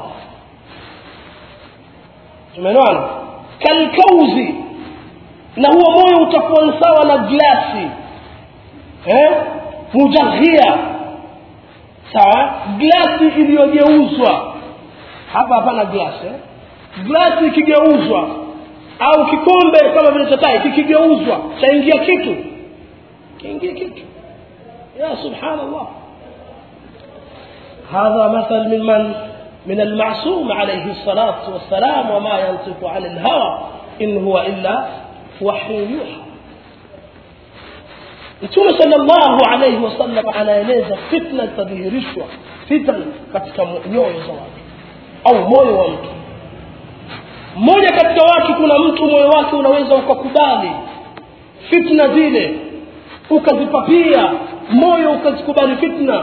Tumeelewana? Kalkauzi, na huo moyo utakuwa sawa na glasi eh mujahia, sawa, glasi iliyogeuzwa. Hapa hapana glasi eh? Glasi kigeuzwa au kikombe kama vile chai kikigeuzwa, chaingia kitu kiingia kitu. Ya subhanallah, hadha mathal min man من المعصوم عليه الصلاة والسلام وما ينطق عن الهوى إن هو إلا وحي يوحى. Mtume sallallahu alayhi wasallam anaeleza fitna tadhihirishwa, fitna katika nyoyo za watu au moyo wa mtu mmoja. Katika watu kuna mtu moyo wake unaweza ukakubali fitna zile, ukazipapia moyo ukazikubali fitna,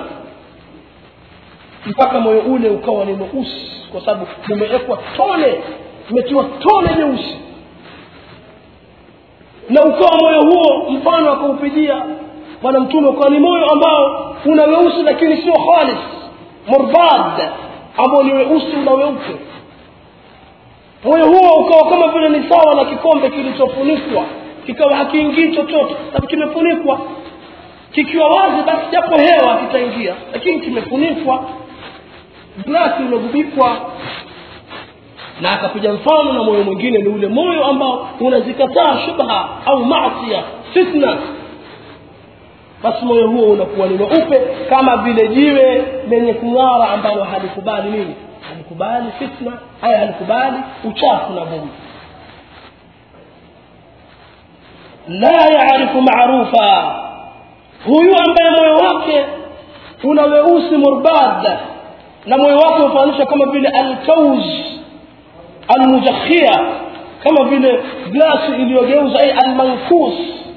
mpaka moyo ule ukawa ni mweusi, kwa sababu umewekwa tone, umetiwa tone nyeusi, na ukawa moyo huo mfano akaupigia bwana mtume kwa ni moyo ambao una weusi lakini sio khalis murbad ambao ni weusi na weupe moyo huo ukawa kama vile ni sawa na kikombe kilichofunikwa kikawa hakiingii chochote sababu kimefunikwa kikiwa wazi basi japo hewa kitaingia lakini kimefunikwa glasi imegubikwa na akapiga mfano na moyo mwingine ni ule moyo ambao unazikataa shubha au maasi fitna basi moyo huo unakuwa ni mweupe kama vile jiwe lenye kung'ara ambalo halikubali nini halikubali fitna haya halikubali uchafu na vumbi la yaarifu maarufa huyu ambaye moyo wake una weusi murbad na moyo wake unafanana kama vile al-kauz al-mujakhia kama vile glasi iliyogeuza ay al-mankus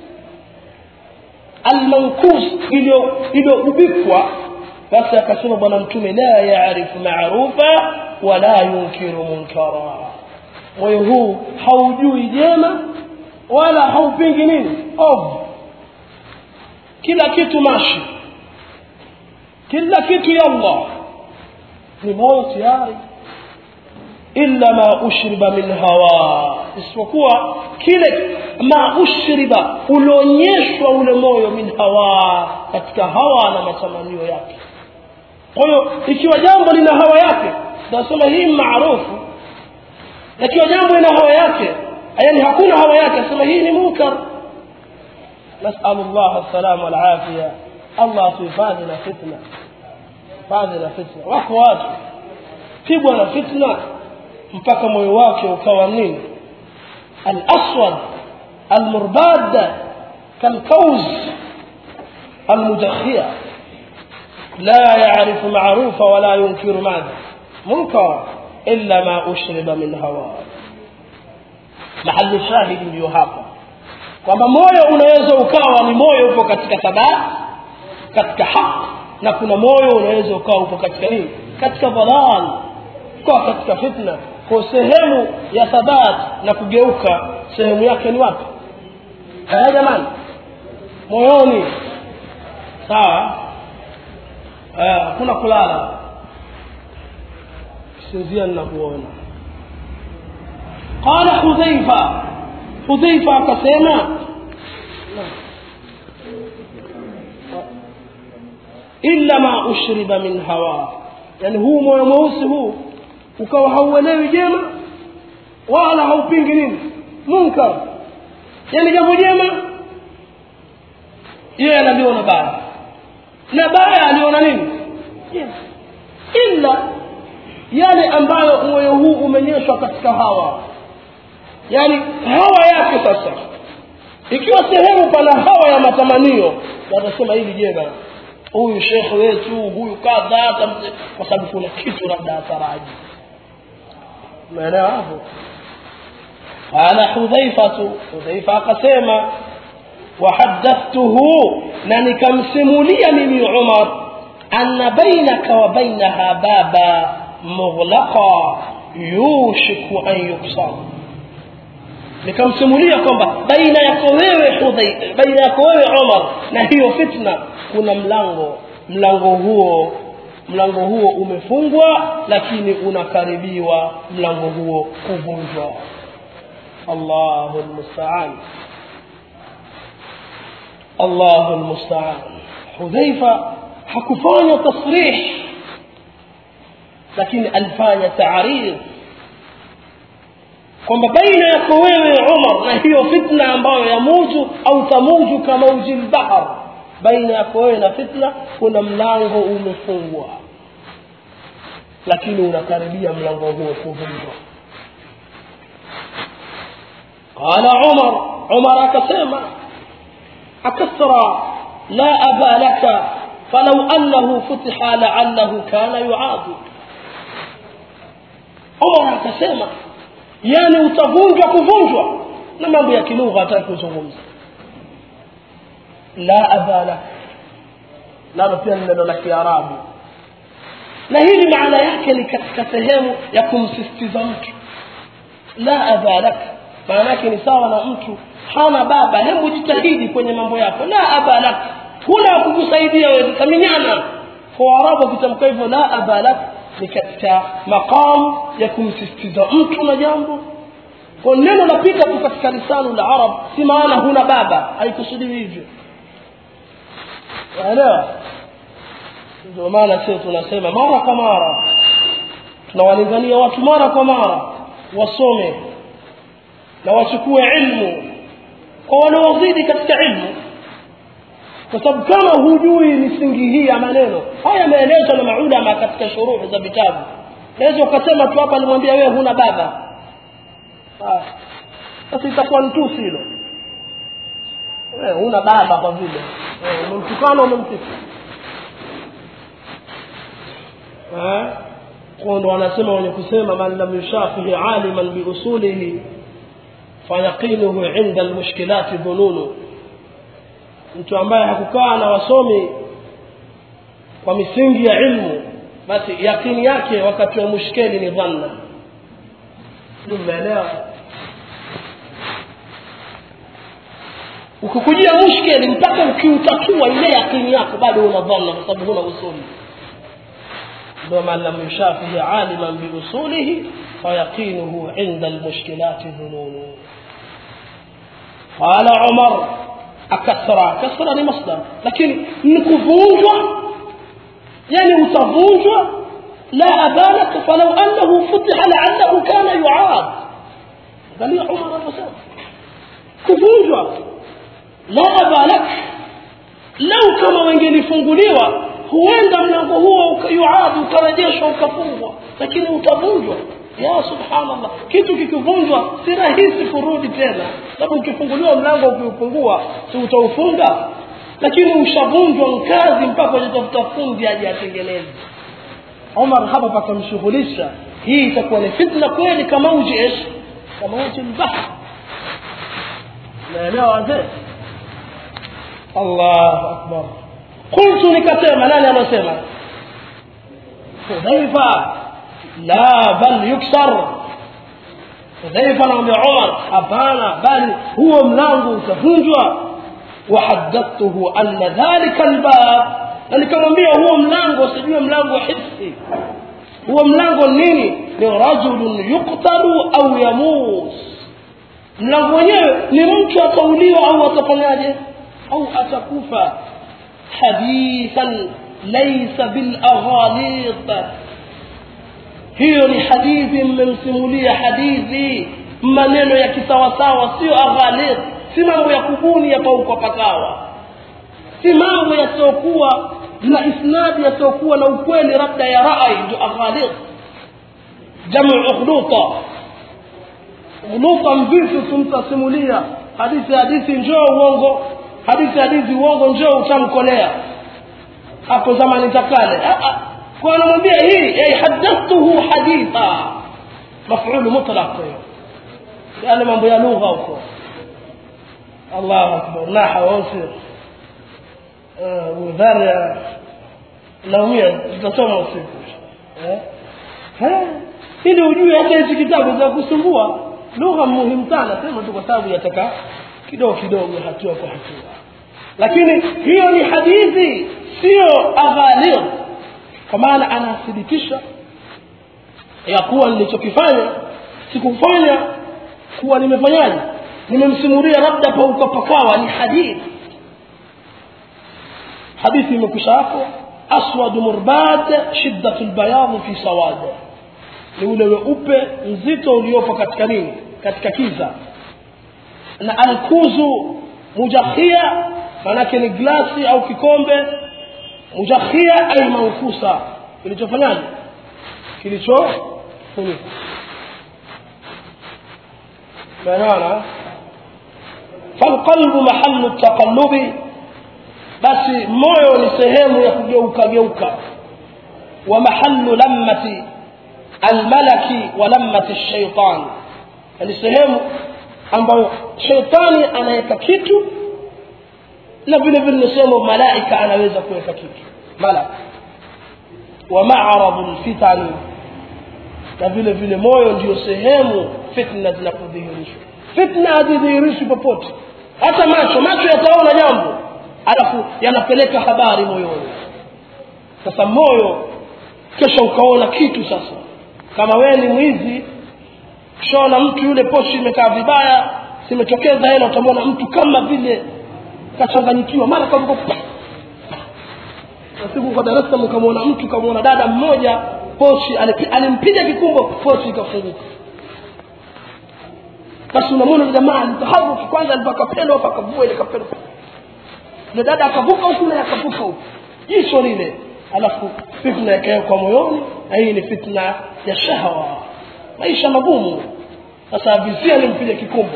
al-mankus iliyo iliyogubikwa basi akasema bwana mtume la yaarifu maarufa wala yunkiru munkara moyo huu haujui jema wala haupingi nini ovu kila kitu mashi kila kitu ya Allah ni moyo tayari illa ma ushriba min hawa isipokuwa kile ma ushriba ulionyeshwa ule moyo min hawa katika hawa na matamanio yake kwa hiyo ikiwa jambo lina hawa yake tunasema hii maarufu ikiwa jambo lina hawa yake yani hakuna hawa yake tunasema hii ni munkar نسأل الله السلام والعافية الله تفادنا فتنة فادنا فتنة واخواتي pigwa na fitna mpaka moyo wake ukawa nini al-aswad al-murbad kal-kauz al-mujakhia la ya'rifu ma'rufa wa la yunkiru madha munkar illa ma ushriba min hawa mahali shahidi ndio hapa kwamba moyo unaweza ukawa ni moyo upo katika thabati katika haki na kuna moyo unaweza ukawa upo katika nini katika dhalal kwa katika fitna kwa sehemu ya thabati na kugeuka sehemu yake ni wapi haya jamani moyoni sawa eh kuna kulala sinzia na kuona qala hudhaifa hudhaifa akasema illa ma ushriba min hawa yani huu moyo mweusi huu ukawa hauelewi jema wala haupingi nini munkar yani jambo jema yeye analiona baya na baya aliona nini jema illa yale ambayo moyo huu umenyeshwa katika hawa yani hawa yake sasa ikiwa sehemu pana hawa ya matamanio wanasema hili jema huyu shekhi wetu huyu kadha kwa sababu kuna kitu labda ataraji maana hapo ala hudhaifatu hudhaifa akasema wahaddathtuhu na nikamsimulia mimi Umar anna bainaka wa bainaha baba mughlaqa yushiku an yuksar nikamsimulia kwamba baina yako wewe Hudhaifa baina yako wewe Umar na hiyo fitna kuna mlango mlango huo mlango huo umefungwa lakini unakaribiwa mlango huo kuvunjwa Allahu almusta'an Allahu almusta'an Hudhaifa hakufanya tasrih lakini alifanya ta'rif kwamba baina yako wewe Umar na hiyo fitna ambayo yamuju au tamuju kama uji al-bahr baina yako wewe na fitna kuna mlango umefungwa lakini unakaribia mlango huo kuvunjwa qala Umar Umar akasema akasra la aba laka falau annahu futiha la'allahu kana yu'adu Umar akasema yani utavunjwa kuvunjwa na mambo ya kilugha hata kuzungumza la abala la pia neno la Kiarabu na hili maana yake ni katika sehemu ya kumsisitiza mtu la abalak maana yake ni sawa na mtu hana baba hebu jitahidi kwenye mambo yako la abalak huna kukusaidia wewe, tutaminyana. Kwa Arabu kitamka hivyo la abalak ni katika maqam ya kumsisitiza mtu na jambo. Kwa neno lapita tu katika lisanu la Arab, si maana huna baba, haikusudiwi hivyo. Waelewa? Ndio maana sisi tunasema mara kwa mara tunawalingania watu mara kwa mara wasome na wachukue ilmu kwa wanaozidi katika ilmu, kwa sababu kama hujui misingi hii ya maneno haya yameelezwa na maulama katika shuruh za vitabu, naweza ukasema tu hapa nimwambia wewe huna baba, ah sasa itakuwa mtusi hilo. Wewe huna baba kwa vile umemtukana umemtisa. eh kwa ndo wanasema wenye kusema man lam yushafihi aliman bi usulihi fayaqinuhu inda almushkilati dhununu, mtu ambaye hakukaa na wasomi kwa misingi ya ilmu basi yakini yake wakati wa mushkeli ni dhanna. Umeelewa? ukikujia mushkeli mpaka ukiutatua ile yakini yako bado una dhanna kwa sababu huna usuli. ndio man lam yushafihi aliman bi usulihi fayaqinuhu inda almushkilati dhununu. قال عمر akasra, kasra ni masdar lakini ni kuvunjwa, yani utavunjwa. la abalak falau annahu futiha la'allahu kana yu'ad. bali Umar anasema kuvunjwa la abalak, lau kama wangelifunguliwa huenda mlango huo yu'ad ukarejeshwa ukafungwa, lakini utavunjwa. Ya subhanallah, kitu kikivunjwa si rahisi kurudi tena, sababu ukifunguliwa mlango ukipungua si utaufunga, lakini ushavunjwa mkazi mpaka ujitafuta fundi aje atengeneze. Umar hapa pakamshughulisha, hii itakuwa ni fitna kweli kama ujesh kama ujesh mbaya. naelewa wazee. Allahu akbar. Qultu, nikasema, nani anasema? Hudhaifa. la bal yuksar. Hudhaifa anamwambia Umar hapana, bali huo mlango utavunjwa. Wahaddathuhu anna dhalika albab, na nikamwambia huo mlango sijui mlango hissi, huo mlango nini? Ni rajulun yuqtalu au yamus. mlango wenyewe ni mtu atauliwa au atafanyaje au atakufa. hadithan laysa bil aghalid, hiyo ni hadithi mmemsimulia hadithi, maneno ya kisawasawa, sio aghalid, si mambo ya kubuni ya pauka pakawa, si mambo yasiokuwa na isnadi yasiokuwa na ukweli labda ya rai, ndio aghalid. jamu ukhluta, ukhluta mvifu tumtasimulia hadithi hadithi njoo uongo, hadithi hadithi uongo njoo utamkolea. hapo zamani za kale kwa anamwambia hii ay hadathuhu haditha, maf'ul mutlaq, yale mambo ya lugha huko. Allahu akbar. naha wasir eh udhara naumia tutasoma usiku eh ha ili ujue hata hizi kitabu za kusumbua lugha muhimu sana, sema tu kwa sababu yataka kidogo kidogo, hatua kwa hatua. lakini hiyo ni hadithi, sio aghalid, kwa maana anathibitisha ya kuwa nilichokifanya sikufanya kuwa nimefanyaje, nimemsimulia labda pa ukapakawa, ni hadithi. hadithi imekwisha hapo. aswad murbad shiddatul bayad fi sawad, ni ule weupe mzito uliopo katika nini, katika kiza. na alkuzu mujakhia, manake ni glasi au kikombe. mujakhia ay manfusa, kilichofanyaje, kilichofunika. maana falqalbu mahallu at-taqallubi, basi moyo ni sehemu ya kugeuka geuka. wa mahallu lammati almalaki wa lammati ash-shaytan, ni sehemu ambayo shaytani anaweka kitu na vile vile nisema malaika anaweza kuweka kitu, malaka. wa ma'radul fitan, na vile vile moyo ndio sehemu fitna zinapodhihirishwa. fitna hadhihirishwi popote, hata macho macho yataona jambo alafu yanapeleka habari moyoni. Sasa moyo kesho ukaona kitu. Sasa kama wewe ni mwizi, shona mtu yule pochi imekaa vibaya, simetokeza hela, utamwona mtu kama vile kachanganyikiwa, mara kavuka. Nasibu kwa darasa mkamwona mtu, kamwona dada mmoja pochi alimpiga kikumbo, pochi ikafunguka. Basi unamwona jamaa alitaharuki kwanza, alipakapenda akavua ile kapenda. Na dada akavuka huko na akavuka huko. Jicho lile, alafu fitna yake kwa moyoni, na hii ni fitna ya shahwa. Maisha magumu. Sasa vizia alimpiga kikumbo.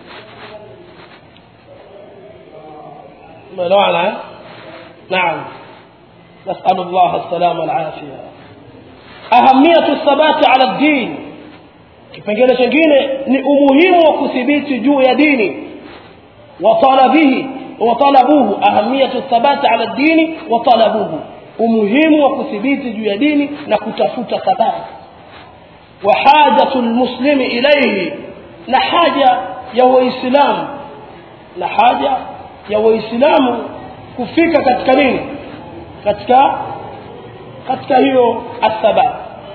Malaana. Naam. نسأل الله السلامة والعافية. أهمية الثبات على الدين. kipengele kingine ni umuhimu wa kudhibiti juu ya dini wa talabihi wa talabuhu. Ahamiyatu thabati ala dini wa talabuhu, umuhimu wa kudhibiti juu ya dini na kutafuta thabati. Wa hajatu almuslimi ilayhi, na haja ya waislamu na haja ya waislamu kufika katika nini, katika katika hiyo athabat.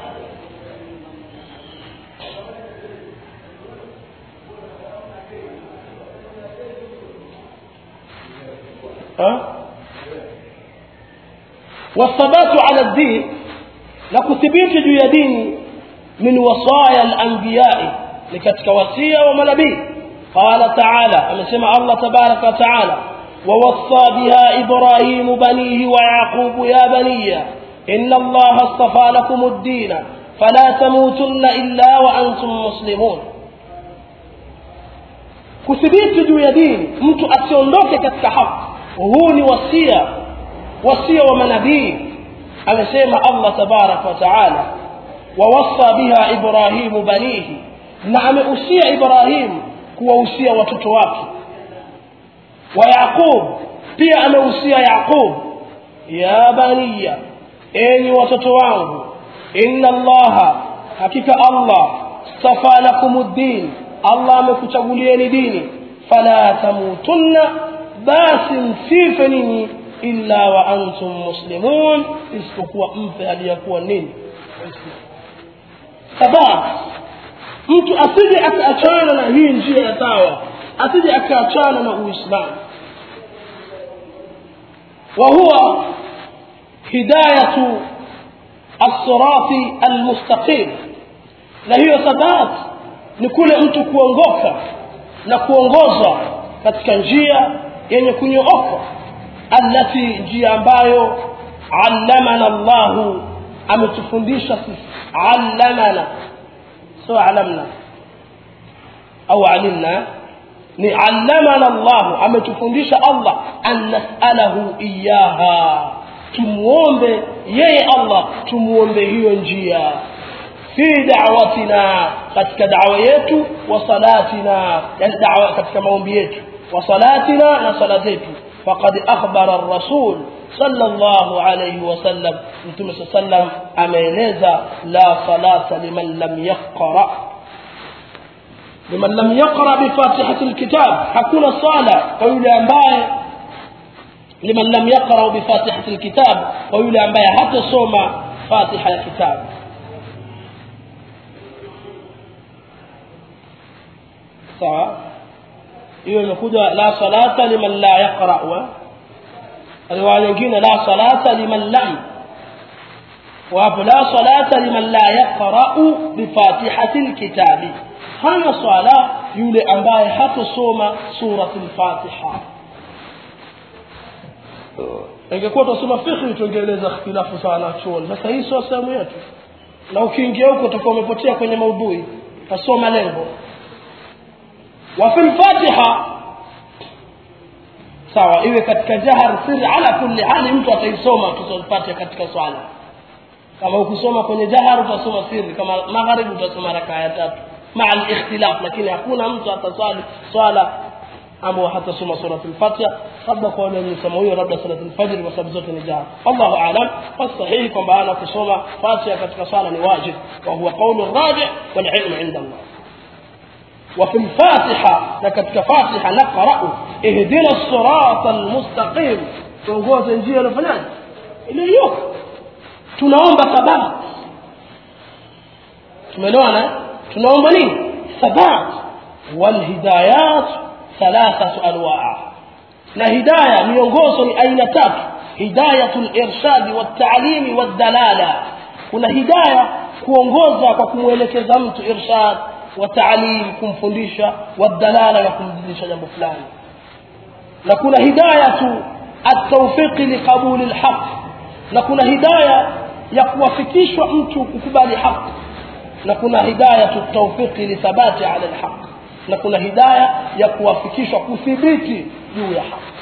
والثبات على الدين لكثبيت جوية دين من وصايا الأنبياء لكتك وصية ومنبي. قال تعالى أما سمع الله تبارك وتعالى ووصى بها إبراهيم بنيه ويعقوب يا بني إن الله اصطفى لكم الدين فلا تموتن إلا وأنتم مسلمون. كثبيت جوية دين mtu asiondoke katika haki. Huu ni wasia, wasia wa manabii. Amesema Allah tabarak wa taala wawassa biha Ibrahimu banihi, na ameusia Ibrahim kuwahusia watoto wake. Wa Yaqub, pia ameusia Yaqub, ya baniya, enyi watoto wangu, inna Allah, hakika Allah, safa lakumuddin, Allah amekuchagulieni dini, fala tamutunna, basi msife nini illa wa antum muslimun, isipokuwa mfe hali ya kuwa nini. Sababu mtu asije akaachana na hii njia ya sawa, asije akaachana na Uislamu. wa huwa hidayatu as-sirati al-mustaqim, na hiyo sababu ni kule mtu kuongoka na kuongozwa katika njia yenye kunyooka, alati, njia ambayo allamana Allah, ametufundisha sisi. Allamana so alamna au alimna, ni allamana Allah, ametufundisha Allah an nas'alahu iyaha, tumuombe yeye Allah, tumuombe hiyo njia. fi da'watina, katika da'wa yetu, wa salatina, yani da'wa katika maombi yetu, wa salatina, na sala zetu. faqad akhbara ar-rasul sallallahu alayhi wasallam, mtume sallam ameeleza la salata liman lam yaqra liman lam yaqra bi fatihati al-kitab, hakuna sala kwa yule ambaye liman lam yaqra bi fatihati al-kitab, kwa yule ambaye hatasoma fatiha ya kitabu. sawa, hiyo imekuja la salata liman la yaqra, wa riwaya nyingine la salata liman lam, wa hapo la salata liman la yaqra bi fatihati alkitabi, hana sala yule ambaye hatasoma surati al-Fatiha. Ingekuwa tusoma fiqh tungeeleza ikhtilafu sana chuoni. Sasa hii sio sehemu yetu, na ukiingia huko utakuwa umepotea kwenye maudhui, tasoma lengo. wa fil Fatiha, sawa, iwe katika jahar sir, ala kulli hali mtu ataisoma tusopate katika swala. Kama ukisoma kwenye jahar utasoma siri, kama magharib utasoma rakaa ya tatu maa al-ikhtilaf, lakini hakuna mtu ataswali swala ambao hatasoma sura al-Fatiha, labda kwa wale msemo huyo, labda sura al-Fajr, kwa sababu zote ni jahar. Allahu aalam. Sahihi kwamba ana kusoma Fatiha katika swala ni wajib, wa huwa qawlu rajih wal ilmu inda Allah. وفي الفاتحة لكتك فاتحة نقرأ اهدنا الصراط المستقيم تنقوز انجيه لفنان إلي يوك تنعون بثبات تمنونا تنعون بنين ثبات والهدايات ثلاثة أنواع لهداية ميونغوز أين تات هداية الإرشاد والتعليم والدلالة kuna hidayah kuongoza kwa kumuelekeza mtu irshad wa ta'lim kumfundisha wa dalala na kumjulisha jambo fulani na kuna hidayah tu at-tawfiq li qabul al-haq na kuna hidayah ya kuwafikishwa mtu kukubali haki na kuna hidayah tu at-tawfiq li thabati ala al-haq na kuna hidayah ya kuwafikishwa kuthibiti juu ya haki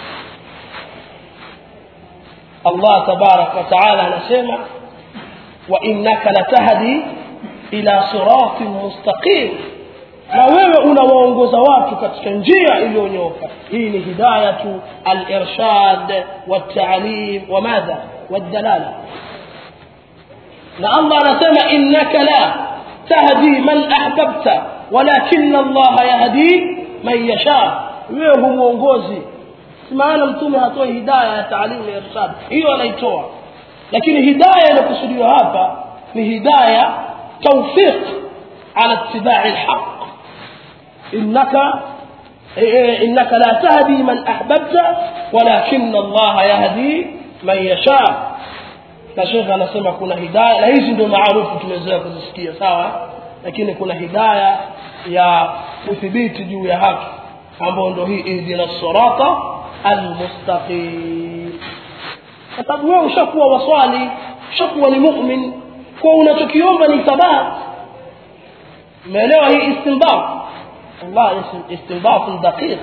Allah tabarak wa taala anasema وإنك لتهدي إلى صراط مستقيم na wewe unawaongoza watu katika njia iliyonyooka hii ni hidayatu al-irshad wat-ta'lim wa madha wad-dalala na Allah anasema innaka la tahdi man ahbabta walakin Allah yahdi man yasha wewe humuongozi maana mtume hatoi hidayah ya ta'lim na irshad hiyo anaitoa lakini hidayah inakusudiwa hapa ni hidayah tawfiq ala ittiba' al-haq innaka innaka la tahdi man ahbabta walakin Allah yahdi man yasha na shekha anasema kuna hidayah na hizi ndio maarufu tumezoea kuzisikia sawa lakini kuna hidayah ya kuthibiti juu ya haki ambayo ndio hii ihdina as-sirata al-mustaqim sababu wewe ushakuwa waswali ushakuwa ni mu'min kwa unachokiomba ni thabat umeelewa hii istinbat Allah istinbat daqiq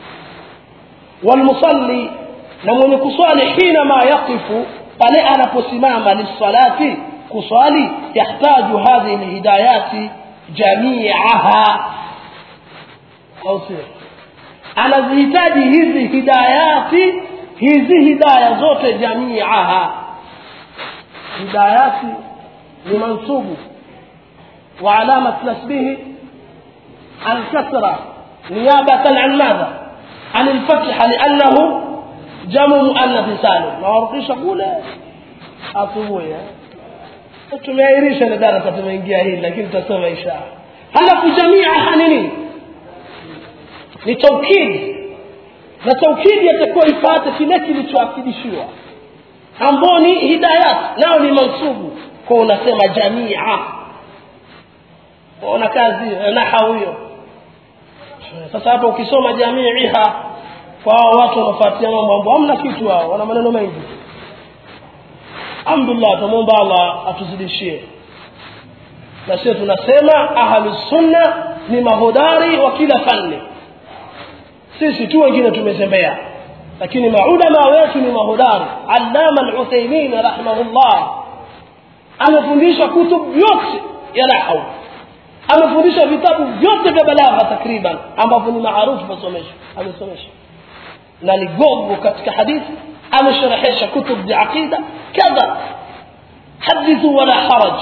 والمصلي na mwenye kuswali hina ma yaqifu pale anaposimama lisalati kuswali yahitaji hadhi alhidayati jami'aha au sio anazihitaji hizi hidayati hizi hidayah zote jami'aha hidayati ni mansubu wa alamat nasbihi al-kasra niyabatan an madha an al-fath li'annahu jamu muannath salim nawarudisha kule asubuhi tumeirisha na darasa tumeingia hili lakini tutasoma insha halafu jami'aha nini ni taukid na taukidi yatakuwa ifuate kile kilichoakidishiwa amboni hidayat nao ni mansubu kwa unasema jamia ona kazi nahau hiyo sasa hapo ukisoma jamiiha kwa watu wanafuatia mambo hamna kitu hao wana maneno mengi alhamdulillah tumuomba Allah atuzidishie na sisi tunasema ahlus sunna ni mahodari wa kila fani sisi tu wengine tumezembea lakini maulama wetu ni mahodari Allama al-Uthaymeen rahimahullah amefundisha kutub yote ya nahwu amefundisha vitabu vyote vya balagha takriban ambavyo ni maarufu kusomesha amesomesha na ni gogo katika hadithi amesharahisha kutub ya aqida kadha hadithu wala haraj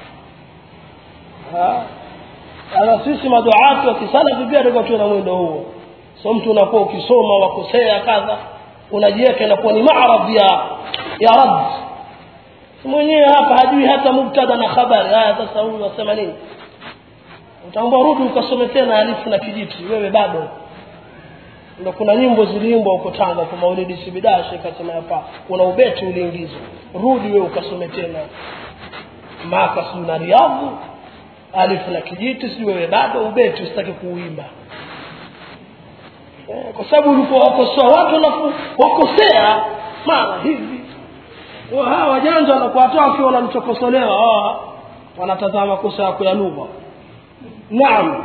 ha ala sisi maduati wa kisalafi pia ndio tuna mwendo huo so mtu unakuwa ukisoma wakosea kadha unajiweka inakuwa ni maarad ya ya rad mwenyewe hapa hajui hata mubtada na khabari haya sasa huyu unasema nini utaomba rudi ukasome tena alifu na kijiti wewe bado ndio kuna nyimbo ziliimbwa huko Tanga kwa Maulidi Sibidashi akasema hapa kuna ubeti uliingizwa rudi wewe ukasome tena maka sunna riadhu alifu na kijiti si wewe bado ubeti usitaki kuuimba kwa sababu ulikuwa wakosoa watu alafu wakosea mara hivi wao hawa janja wanakuwa watu wanamchokosolewa wanatazama kosa yako ya lugha naam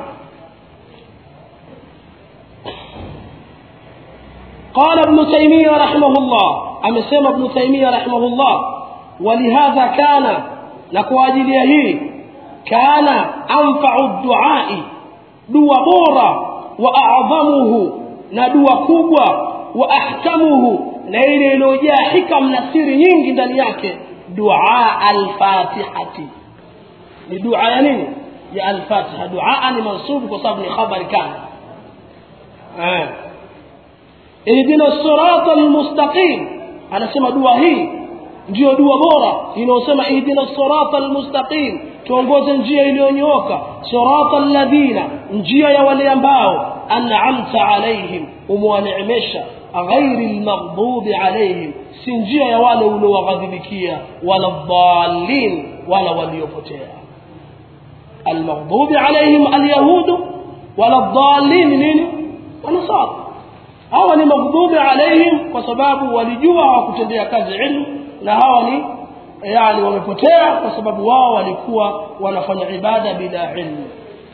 قال ابن تيمية رحمه الله أمسيما ابن تيمية رحمه الله ولهذا كان لكواجل يهي كان أنفع الدعاء دعاء بورا وأعظمه ندعاء كبوة وأحكمه ليلي لوجه حكم نسير ينجي دنياك دعاء الفاتحة لدعاء ينين ya al-Fatiha. Dua ni mansubu kwa sababu ni khabari kana. Eh. Ihdina as-sirata al-mustaqim. Anasema dua hii ndio dua bora inayosema ihdina as-sirata al-mustaqim, tuongoze njia iliyonyooka, sirata alladhina, njia ya wale ambao an'amta alaihim, umwaneemesha, ghairi al-maghdubi alaihim, si njia ya wale uliowaghadhibikia, wala dhallin, wala waliopotea. Al-maghdubi alaihim al-yahud, wala dhallin nini? Wanasara. Hawa ni maghdubi alaihim kwa sababu walijua hawakutendea kazi ilmu, na hawa ni yani wamepotea kwa sababu wao walikuwa wanafanya ibada bila ilmu.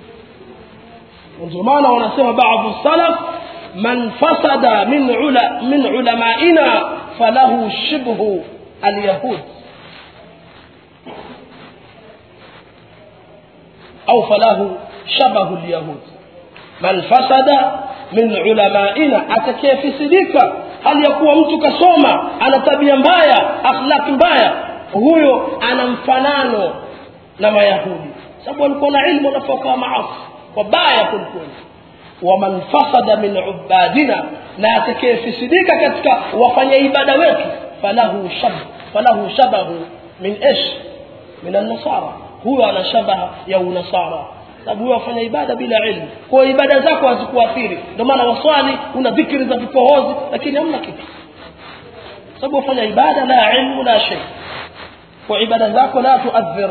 Ndio maana wanasema baadhi salaf, man fasada min ula min ulamaina falahu shibhu al-yahud au falahu shabahu al-yahud. Man fasada min ulamaina, atakayefisidika hali ya kuwa mtu kasoma ana tabia mbaya, akhlaq mbaya, huyo ana mfanano na Mayahudi, sababu walikuwa na ilmu na foka maasi wabaya kulikuwa. Wa man fasada min ubadina, na atakayefisidika katika wafanya ibada wetu, falahu shab falahu shabahu min ish min an-nasara, huyo ana shabaha ya unasara, sababu wafanya ibada bila ilmu. Kwa ibada zako hazikuathiri, ndio maana waswali una dhikri za vipohozi lakini hamna kitu, sababu wafanya ibada la ilmu la shay, kwa ibada zako la tuathir.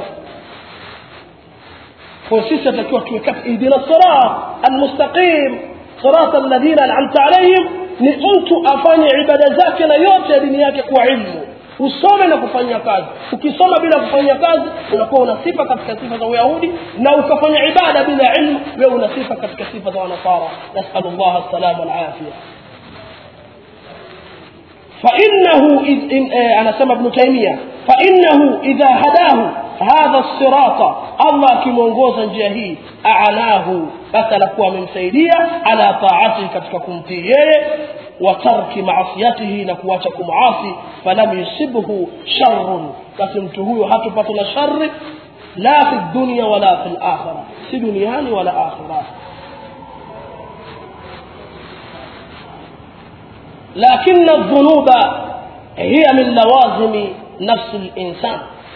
Kwa sisi tutakiwa tuwekate ihdina as-sirat al-mustaqim sirat alladhina an'amta alayhim, ni mtu afanye ibada zake na yote dini yake kwa ilmu, usome na kufanya kazi. Ukisoma bila kufanya kazi unakuwa una sifa katika sifa za Uyahudi, na ukafanya ibada bila ilmu wewe una sifa katika sifa za Nasara. Nasallallahu as-salama wal-afiyah. فإنه أنا سمع ابن تيمية فإنه إذا هداه هذا الصراط الله كمونغوزا جاهي أعناه فتلقوا من سيدية على طاعته كتككم تيه وترك معصيته نكواتكم عاصي، فلم يصبه شر كسمته هاتفتنا شر لا في الدنيا ولا في الآخرة، في دنيان ولا آخرة. لكن الذنوب هي من لوازم نفس الإنسان.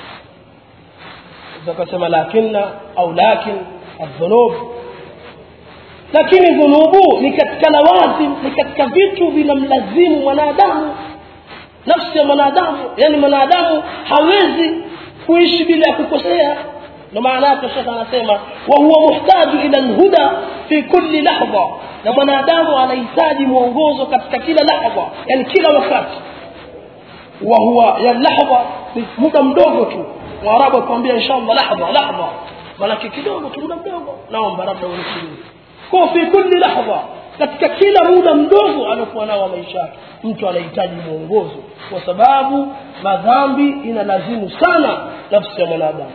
إذا كسم لكن أو لكن الذنوب، لكن الذنوب لكتك لوازم لكتك vitu vinamlazimu mwanadamu, nafsi ya mwanadamu. Yani mwanadamu hawezi kuishi bila kukosea. Ndio maana yake Sheikh anasema wa huwa muhtaju ila alhuda fi kulli lahdha, na mwanadamu anahitaji mwongozo katika kila lahdha, yani kila wakati. Wa huwa ya lahdha ni muda mdogo tu. Waarabu kwambia inshallah lahdha lahdha, maana kidogo tu, muda mdogo, naomba labda unisikilize. Kwa fi kulli lahdha, katika kila muda mdogo anakuwa nao maisha yake, mtu anahitaji mwongozo, kwa sababu madhambi inalazimu sana nafsi ya mwanadamu.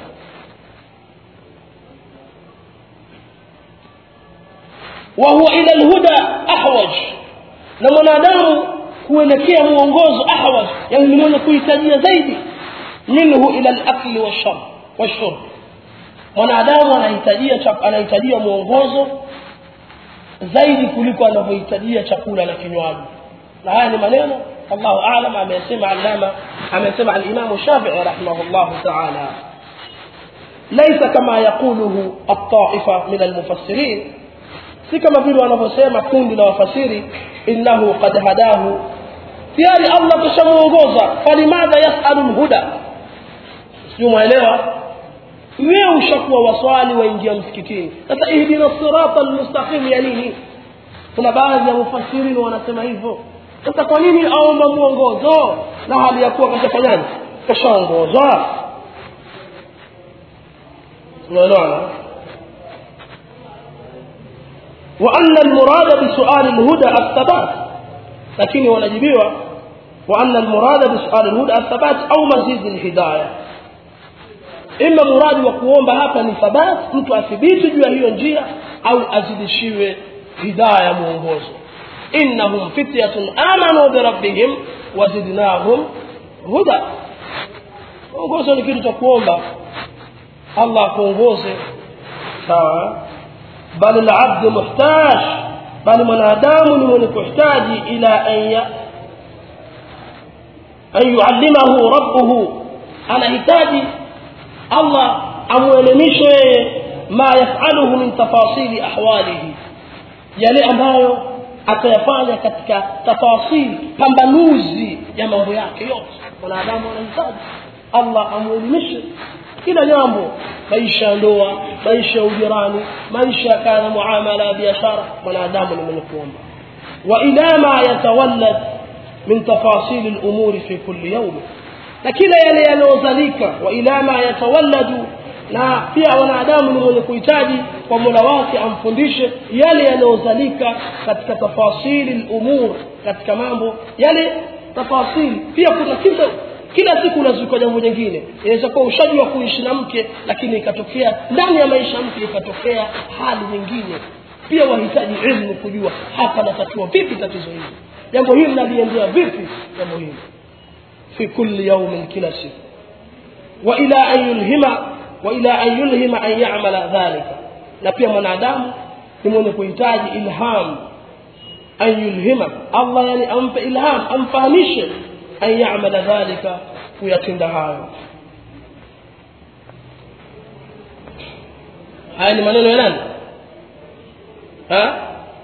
وهو إلى الهدى أحوج، لما نادام kuelekea muongozo ahwaj, yani mwenye kuhitajia zaidi minhu ila al-akl wash-shurb wash-shurb. Mwanadamu anahitajia anahitajia muongozo zaidi kuliko anavyohitajia chakula na kinywaji. Na haya ni maneno Allahu a'lam amesema Allama amesema al-Imam Shafi'i rahimahullah ta'ala, laysa kama yaquluhu at-ta'ifa min al-mufassirin, si kama vile wanavyosema kundi la wafasiri, innahu qad hadahu, tayari Allah tushamuongoza, falimadha yasalu alhuda. Sio muelewa wewe, ushakuwa waswali waingia msikitini, sasa ihdina sirata almustaqim ya nini? Kuna baadhi ya wafasiri wanasema hivyo. Sasa kwa nini aomba muongozo na hali ya kuwa kashafanyaje, kashaongoza? unaelewa? وأن المراد بسؤال الهدى الثبات، لكن ونجيبوا وأن المراد بسؤال الهدى الثبات أو مزيد الهداية. إما مراد وقوم بهذا الثبات mtu athibiti juu ya hiyo njia au azidishiwe hidayah mwongozo. innahum fityatun amanu bi rabbihim wazidnahum huda. Mwongozo ni kitu cha kuomba Allah kuongoze sawa bal al-'abd muhtaj bali mwanadamu ni mwenye kuhitaji ila an an yuallimahu rabbuhu anahitaji Allah amuelimishe ma yafaluhu min tafasili ahwalihi yale ambayo atayafanya katika tafasili pambanuzi ya mambo yake yote mwanadamu anahitaji Allah amuelimishe kila jambo maisha ndoa maisha ujirani maisha kana muamala biashara mwanadamu ni mwenye kuomba wa ila ma yatawallad min tafasil al-umur fi kulli yawm na kila yale yanozalika wa ila ma yatawalladu na pia wanadamu ni mwenye kuhitaji kwa Mola wake amfundishe yale yanozalika katika tafasili al-umur katika mambo yale tafasili pia kuna kila kila siku unazuka jambo jingine inaweza kuwa ushajua kuishi na mke lakini ikatokea ndani ya maisha mke ikatokea hali nyingine pia wahitaji elimu kujua hapa natatua vipi tatizo hili jambo hili naliendea vipi jambo hili fi kulli yawmin kila siku wa ila an yulhima wa ila an yulhima an ya'mala dhalika na pia mwanadamu ni mwenye kuhitaji ilham an yulhima Allah yani ampe ilham amfahamishe an ya'mala dhalika kuyatenda hayo haya ni maneno ya nani ha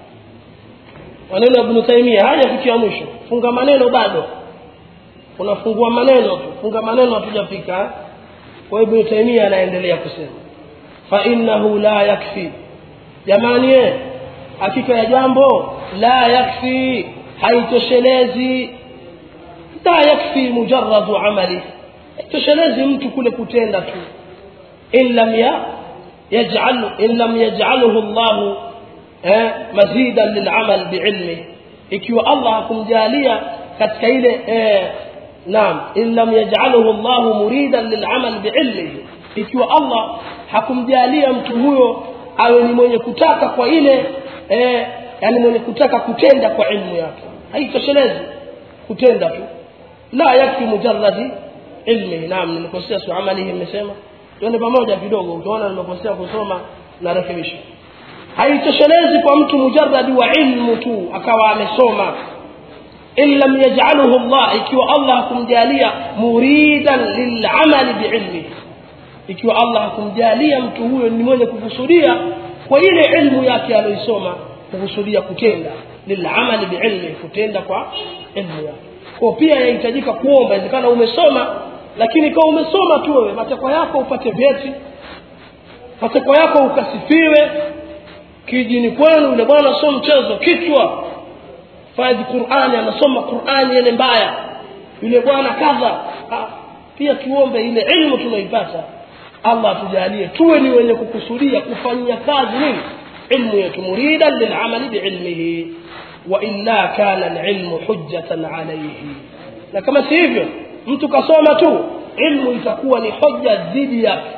maneno ya Ibn Taymiyyah haya kufikia mwisho funga maneno bado unafungua maneno tu funga maneno hatujafika kwa Ibn Taymiyyah anaendelea kusema fa innahu la yakfi jamani eh hakika ya jambo la yakfi haitoshelezi la yakfi mujarrad amali haitoshelezi mtu kule kutenda tu illa ya yaj'al illa yaj'aluhu Allah eh mazidan lil'amal bi'ilmi ikiwa Allah hakumjalia katika ile eh naam illa yaj'aluhu Allah muridan lil'amal bi'ilmihi ikiwa Allah hakumjalia mtu huyo awe ni mwenye kutaka kwa ile eh yani mwenye kutaka kutenda kwa ilmu yake haitoshelezi kutenda tu la yakfi mujarrad ilmi naam nimekosea su amalihi nimesema tuende pamoja kidogo utaona nimekosea kusoma na rekebisha haitoshelezi kwa mtu mujarrad wa ilmu tu akawa amesoma illa yaj'aluhu Allah ikiwa Allah hakumjalia muridan lil'amali bi'ilmi ikiwa Allah hakumjalia mtu huyo ni mwenye kukusudia kwa ile ilmu yake aliyosoma kukusudia kutenda lil'amali bi'ilmi kutenda kwa ilmu yake kwa pia yahitajika kuomba inawezekana umesoma lakini kama umesoma tu wewe matakwa yako upate vyeti matakwa yako ukasifiwe kijini kwenu yule bwana sio mchezo kichwa faidhi Qur'ani anasoma Qur'ani ile mbaya yule bwana kadha pia tuombe ile ilmu tunaipata Allah tujalie tuwe ni wenye kukusudia kufanyia kazi nini ilmu yetu muridan lil'amali bi'ilmihi wa illa kana al-ilmu hujjatan alayhi na kama si hivyo mtu kasoma tu ilmu itakuwa ni hoja dhidi yake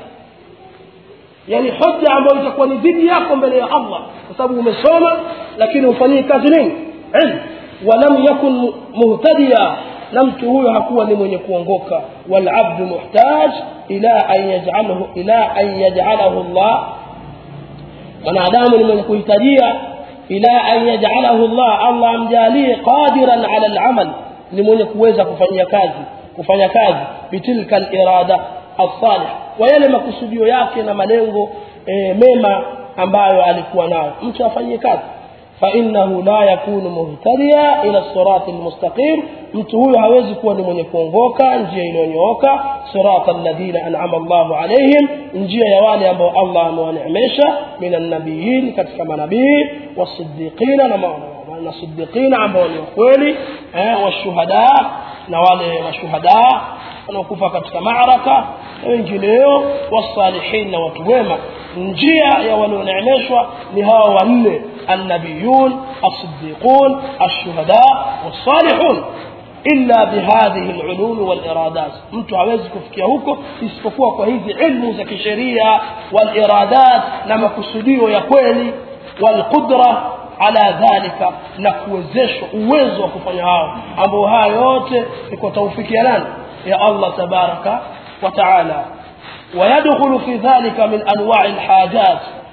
yani hoja ambayo itakuwa ni dhidi yako mbele ya Allah kwa sababu umesoma lakini ufanyie kazi nini ilmu walam yakun muhtadiya na mtu huyo hakuwa ni mwenye kuongoka wal abdu muhtaj ila an yaj'alahu ila an yaj'alahu Allah mwanadamu ni mwenye kuhitajia ila an yaj'alahu Allah Allah amjalie qadiran ala al-amal ni mwenye kuweza kufanyia kazi kufanya kazi bitilka al-irada as-salih wa yale makusudio yake na malengo e, mema ambayo alikuwa nayo mtu afanyie kazi fa innahu la yakunu muhtadiya ila as-sirati al-mustaqim mtu huyo hawezi kuwa ni mwenye kuongoka njia iliyonyooka sirata alladhina an'ama Allahu alayhim njia ya wale ambao Allah amewaneemesha minan nabiyyin katika manabii wasiddiqina na na siddiqina ambao ni kweli eh washuhada na wale washuhada wanaokufa katika maaraka na wengineo wasalihin na watu wema njia ya walioneemeshwa ni hawa wanne النبيون الصديقون الشهداء والصالحون إلا بهذه العلوم والإرادات mtu hawezi kufikia huko isipokuwa kwa hizi ilmu za kisheria والإرادات na makusudio ya kweli والقدرة على ذلك na kuwezeshwa uwezo wa kufanya hao ambao haya yote ni kwa taufiki ya nani ya Allah tabaraka wa taala ويدخل في ذلك من أنواع الحاجات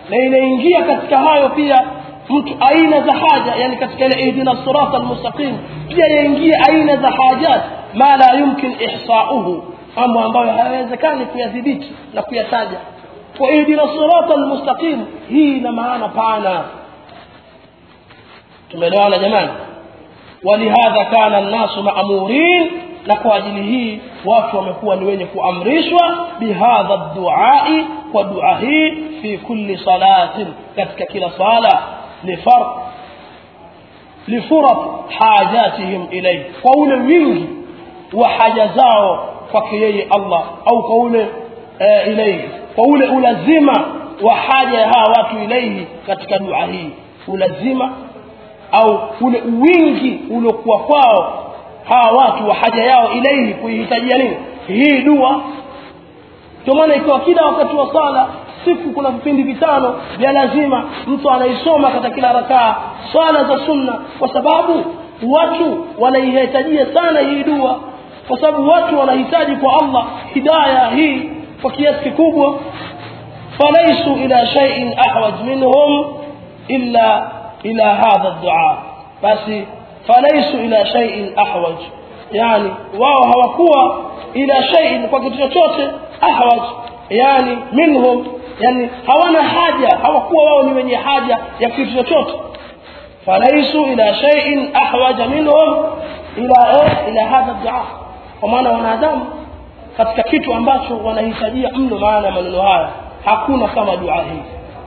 na inaingia katika hayo pia mtu aina za haja, yani katika ile ihdina sirata almustaqim pia yaingia aina za hajat ma la yumkin ihsa'uhu, mambo ambayo hayawezekani kuyadhibiti na kuyataja. Kwa ihdina sirata almustaqim hii ina maana pana. Tumeelewana jamani? Walihadha kana an-nasu ma'murin, na kwa ajili hii watu wamekuwa ni wenye kuamrishwa bihadha ad-du'a, kwa dua hii fi kulli salatin, katika kila sala, lifar lifurat hajatihim ilayhi, kwa ule wingi wa haja zao kwake yeye Allah, au kwa ule e, ilayhi, kwa ule ulazima wa haja ya hawa watu ilayhi katika dua hii, ulazima au ule wingi uliokuwa kwao hawa watu wa haja yao ilayhi, kuihitajia nini hii dua. Kwa maana ikiwa kila wakati wa sala siku kuna vipindi vitano vya lazima mtu anaisoma katika kila rakaa swala za sunna, kwa sababu watu wanaihitajia sana hii dua, kwa sababu watu wanahitaji kwa Allah hidayah hii kwa kiasi kikubwa. Falaysu ila shay'in ahwaj minhum illa ila hadha ad-du'a, basi falaysu ila shay'in ahwaj, yani wao hawakuwa ila shay'in, kwa kitu chochote, ahwaj yani minhum, yani hawana haja, hawakuwa wao ni wenye haja ya kitu chochote. Falaysu ila shay'in ahwaj minhum ila ila hadha ad-du'a, kwa maana wanadamu katika kitu ambacho wanahitajia mno, maana maneno haya hakuna kama dua hii.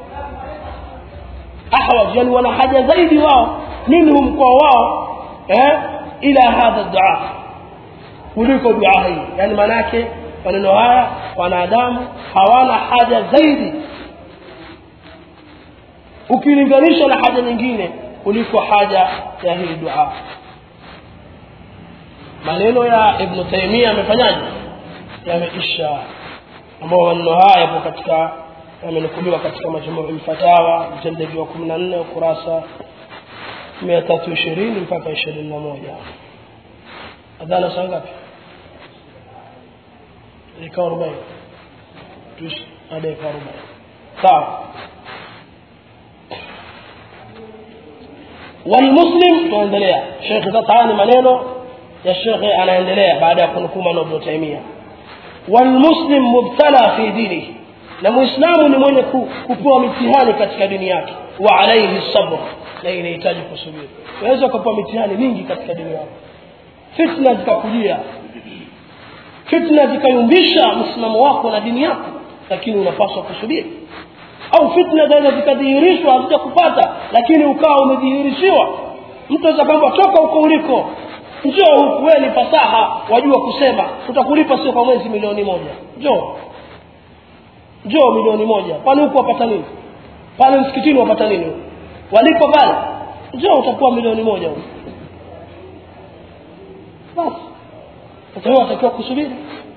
Ahwaj yani wana haja zaidi wao minhum, kwa wao eh ila hadha ad-du'a, kuliko dua hii. Yani maana yake maneno haya wanadamu hawana haja zaidi ukilinganisha na haja nyingine kuliko haja ya hii dua. Maneno ya Ibn Taymiyyah yamefanyaje? Yameisha, ambao maneno haya yapo katika, yamenukuliwa katika Majmu' al-Fatawa mjallad wa kumi na nne ukurasa mia tatu ishirini mpaka ishirini na moja. Adhana saa ngapi? Dakika arobaini. Tuishi hadi dakika arobaini. Sawa. Walmuslim, tuendelea. Sheikh Zatani maneno ya Sheikh anaendelea baada ya kunukuu maneno ya Ibn Taymiyyah. Walmuslim mubtala fi dinihi, na muislamu ni mwenye kupewa mitihani katika dini yake. Wa alayhi sabr, na inahitaji kusubiri. Unaweza kupewa mitihani mingi katika dini yako, fitna zikakujia, fitna zikayumbisha msimamo wako na dini yako, lakini unapaswa kusubiri. Au fitna zaweza zikadhihirishwa hazijakupata, lakini ukawa umedhihirishiwa. Mtu anaweza kwamba toka huko uliko, njoo huku, wewe ni fasaha, wajua kusema, tutakulipa sio kwa mwezi milioni moja. Njoo. Njoo milioni moja. Kwani huko wapata nini? Pale msikitini wapata nini? Walipo pale. Njoo utakuwa milioni moja huko. Basi. Utakuwa utakiwa kusubiri.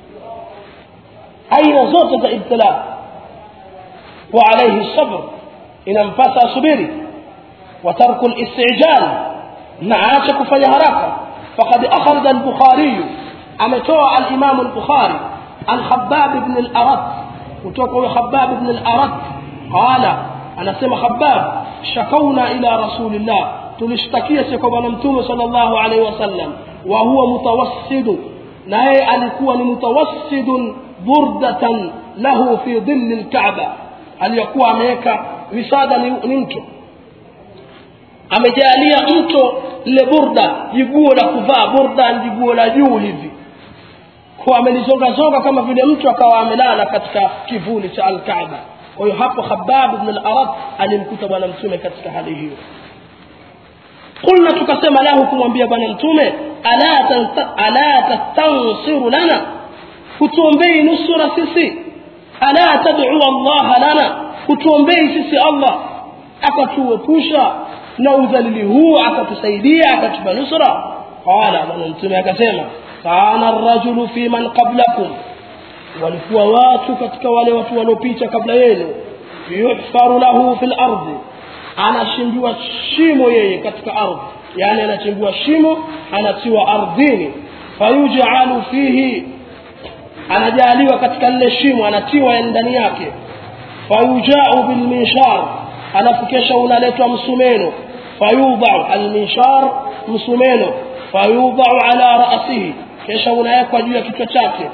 Aina zote za ibtila. Wa alayhi sabr, inampasa asubiri. Wa tarku al-istijal, na aache kufanya haraka. Faqad akhraj al-Bukhari, ametoa al-Imam al-Bukhari al-Khabbab ibn al-Arat, kutoka kwa Khabbab ibn al-Arat qala, anasema Khabbab, shakauna ila rasulillah, tulishtakia kwa bwana mtume sallallahu alayhi wasallam, wa huwa mutawassid, naye alikuwa ni mutawassidun burdatan lahu fi dhill al-Kaaba, aliyokuwa ameweka wisada ni mto, amejalia mto ile burda, jiguo la kuvaa, burda jiguo la juu hivi, kwa amelizonga zonga kama vile mtu akawa amelala katika kivuli cha al-Kaaba. Kwa hiyo hapo Khabbab ibn al-Arat alimkuta bwana mtume katika hali hiyo. Kulna, tukasema lahu, kumwambia bwana mtume, ala tanta ala tastansiru lana, kutuombei nusura sisi, ala tad'u Allah lana, kutuombei sisi Allah akatuepusha na udhalili huu, akatusaidia, akatupa nusra. Qala, bwana mtume akasema, kana ar-rajulu fi man qablakum, walikuwa watu katika wale watu waliopita kabla yenu, yuhfaru lahu fil ardi, anachimbiwa shimo yeye katika ardhi, yani anachimbiwa shimo, anatiwa ardhini, fayuj'alu fihi, anajaliwa katika lile shimo, anatiwa ndani yake, fayuja'u bil minshar alafu kesha unaletwa msumeno fayudha'u al minshar msumeno fayudha'u ala ra'sihi kisha unawekwa juu ya kichwa chake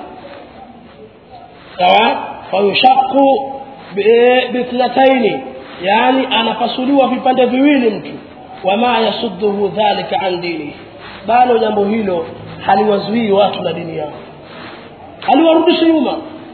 sawa fayushaqqu bithlataini yani anapasuliwa vipande viwili mtu wama yasudduhu dhalika an dini bado jambo hilo haliwazuii watu na dini yao haliwarudishi nyuma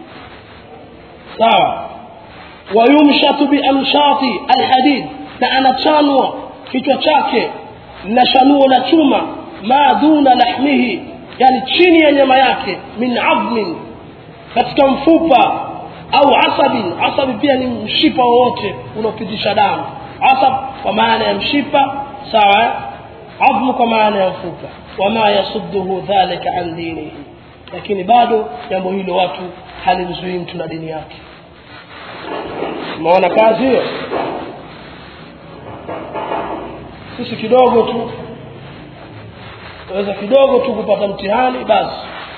sawa wayumshatu bi amshati alhadid na anachanwa kichwa chake na shanuo la chuma ma duna lahmihi yani chini ya nyama yake min azmin katika mfupa au asabi asabi pia ni mshipa wote unaopitisha damu asab kwa maana ya mshipa sawa azmu kwa maana ya mfupa wama yasudduhu dhalika an dinihi lakini bado jambo hilo watu halimzuii mtu na dini yake maana kazi hiyo sisi kidogo tu tuweza kidogo tu kupata mtihani basi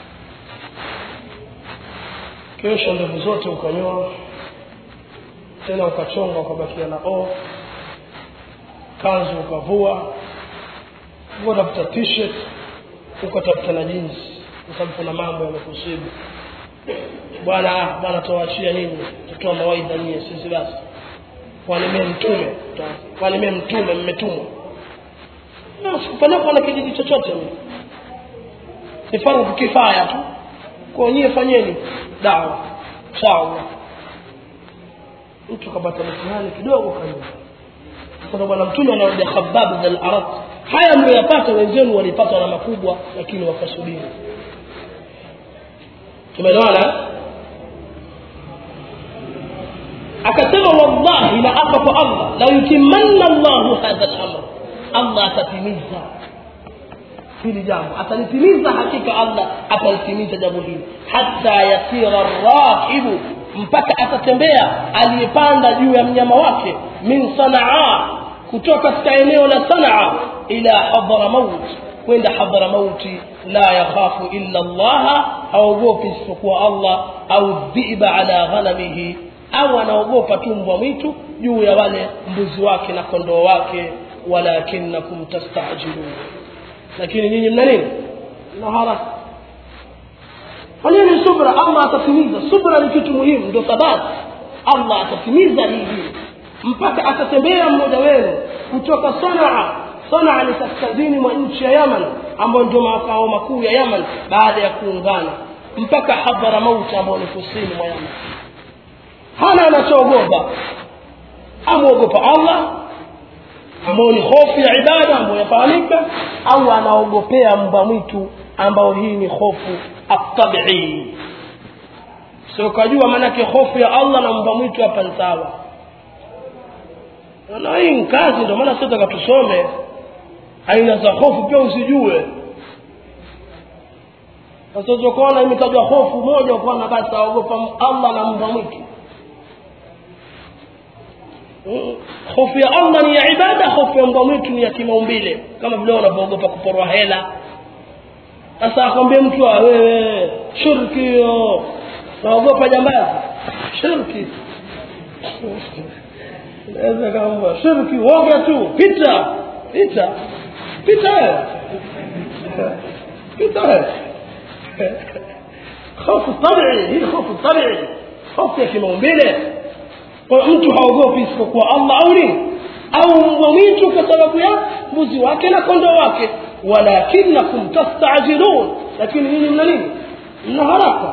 kesho ndevu zote ukanyoa tena ukachonga ukabakia na o kanzu ukavua ukatafuta t-shirt ukatafuta na jeans ukafuta na mambo yamekusibu bwana bwana tuachia nini tutoa mawaidha nyie sisi basi wale mimi mtume wale mimi mtume mmetumwa na sikufanya kwa kijiji chochote mimi ni faru kifaya tu kwa nyie fanyeni dawa sawa mtu kabata mtihani kidogo kanyoa kwa bwana mtume anarudia Khabbab bin al-Arat haya ndio yapata wenzenu walipata na makubwa lakini wakasubiri tumeelewana akasema wallahi la apa kwa Allah la yutimmanna Allah hadha al-amr Allah atatimiza hili jambo atalitimiza hakika Allah atalitimiza jambo hili hatta yasira ar-rakibu mpaka atatembea aliyepanda juu ya mnyama wake min Sanaa kutoka katika eneo la Sanaa ila Hadramaut kwenda Hadramauti la yakhafu illa Allah haogopi isipokuwa Allah au dhiba ala ghanamihi au anaogopa tu mbwa mwitu juu ya wale mbuzi wake na kondoo wake walakinnakum tastajilun lakini nyinyi mna nini na haraka fanyeni subra Allah atatimiza subra ni kitu muhimu ndio sababu Allah atatimiza hili mpaka atatembea mmoja wenu kutoka Sanaa Sanaa ni kaskazini mwa nchi ya Yaman ambayo ndio makao makuu ya Yaman baada ya kuungana mpaka Hadramaut ambayo ni kusini mwa Yaman hana anachoogopa amuogopa Allah ambao ni hofu ya ibada ambayo yafahamika au anaogopea mbwa mwitu ambao hii ni hofu at-tabi'i sio kujua maana yake hofu ya Allah na mbwa mwitu hapa ni sawa na hii kazi ndio maana sisi tukatusome aina za hofu pia usijue sasa ukiona imetajwa hofu moja ukaona basi aogopa Allah na mbwa mwitu hofu ya Allah ni ya ibada hofu ya mbwa mwitu ni ya kimaumbile kama vile unapoogopa kuporwa hela sasa akwambie mtu wewe shirki hiyo naogopa jambazi shirki naweza kama shirki woga tu pita pita pita pita hofu tabii hii hofu tabii hofu ya kimaumbile kwa mtu haogopi isipokuwa Allah au nini au mbwa mwitu kwa sababu ya mbuzi wake na kondoo wake walakinnakum tastajilun lakini nyinyi mna nini mna haraka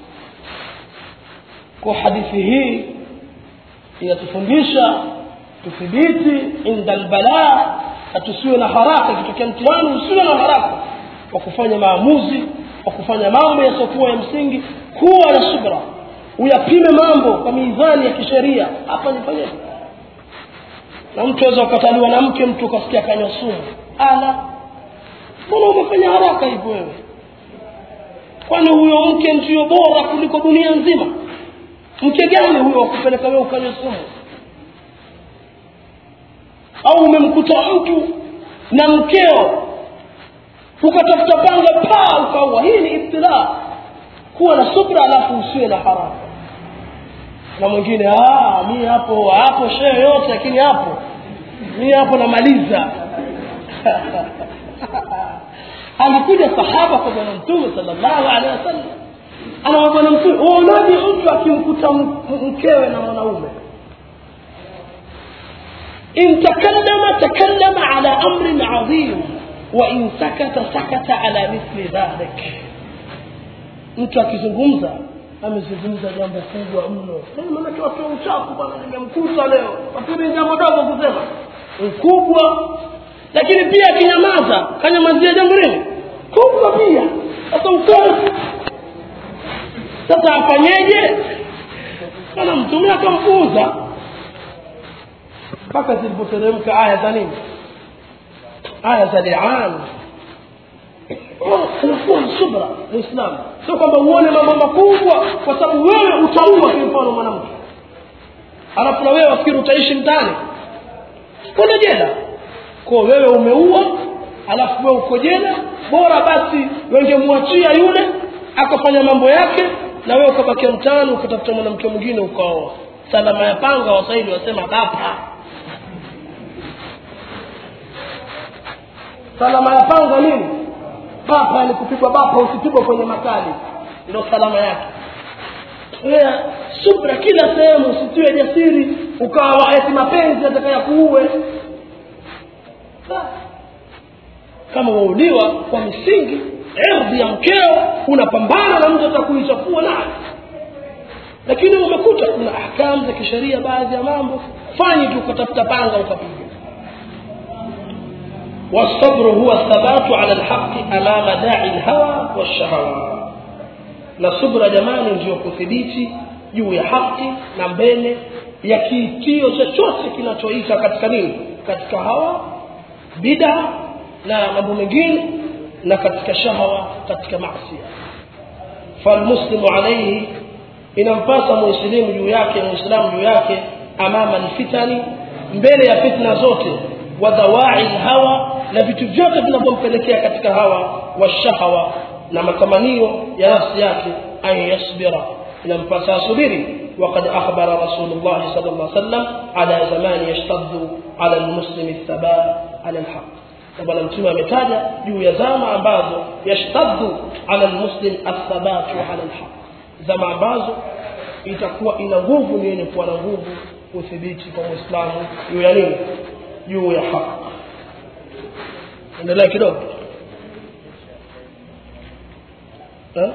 kwa hadithi hii inatufundisha tuthibiti inda albala atusiwe na haraka kitokea mtihani usiwe na haraka kwa kufanya maamuzi kwa kufanya mambo yasiokuwa ya msingi kuwa na subra uyapime mambo kwa mizani ya kisheria hapa nifanye na mtu aweza kukataliwa na mke mtu kasikia kanywa sumu ala mbona umefanya haraka hivyo wewe kwani huyo mke ndio bora kuliko dunia nzima mke gani huyo akupeleka wewe ukanywa sumu au umemkuta mtu na mkeo ukatafuta panga pa ukaua hii ni ibtila kuwa na subra alafu usiwe na haraka na mwingine ah mimi hapo hapo shehe yote lakini hapo mimi hapo namaliza. Alikuja sahaba kwa bwana mtume sallallahu alaihi wasallam, ana bwana mtume unaje mtu akimkuta mkewe na mwanaume, in takallama takallama ala amrin adhim wa in sakata sakata ala mithli dhalik. Mtu akizungumza amezungumza jambo kubwa mno, sasa maana watu uchafu bwana nimemkuta leo, lakini jambo dogo kusema ukubwa, lakini pia kinyamaza kanyamazia jambo lile kubwa pia. Sasa ukoo sasa afanyeje? Kana mtume akamfunza mpaka zilipoteremka aya za nini, aya za li'an. Unakuwa subra Muislamu, sio kwamba uone mambo makubwa kwa sababu wewe utaua kwa mfano mwanamke alafu na wewe wafikiri utaishi mtaani kuna jela. Kwa wewe umeua alafu wewe uko jela, bora basi wengemwachia yule akafanya mambo yake na wewe ukabakia mtaani ukatafuta mwanamke mwingine ukaoa. Salama ya panga Waswahili wasema bapa. Salama ya panga nini? Bapa ni kupigwa bapa, usipigwe kwenye makali, ndio salama yake. Wewe subra kila sehemu, usitiwe jasiri ukawa eti mapenzi atakayakuue. Kama wauliwa kwa misingi ardhi ya mkeo, unapambana na mtu atakuichafua naye, lakini umekuta kuna ahkamu za kisheria, baadhi ya mambo fanye tu kutafuta panga ukapiga. والصبر هو الثبات على الحق امام داعي الهوى والشهوات. na subra jamani ndio kuthibiti juu ya haki na mbele ya kiitio chochote kinachoita katika nini, katika hawa, bid'a na mambo mengine, na katika shahawa, katika maasi. falmuslimu alayhi, inampasa muislamu juu yake, muislamu juu yake, amama alfitani, mbele ya fitna zote, wa dawa'i alhawa, na vitu vyote vinavyompelekea katika hawa, wa shahawa, na matamanio ya nafsi yake, ay yasbira, inampasa asubiri. وقد أخبر رسول الله صلى الله عليه وسلم على زمان يشتد على المسلم الثبات على الحق. وبلا mtume ametaja juu ya zama ambazo yashtaddu ala almuslim athabatu ala alhaq, zama ambazo itakuwa ina nguvu, ni yenye kuwa na nguvu udhibiti kwa Muislamu juu ya nini, juu ya haki. Endelea kidogo. eh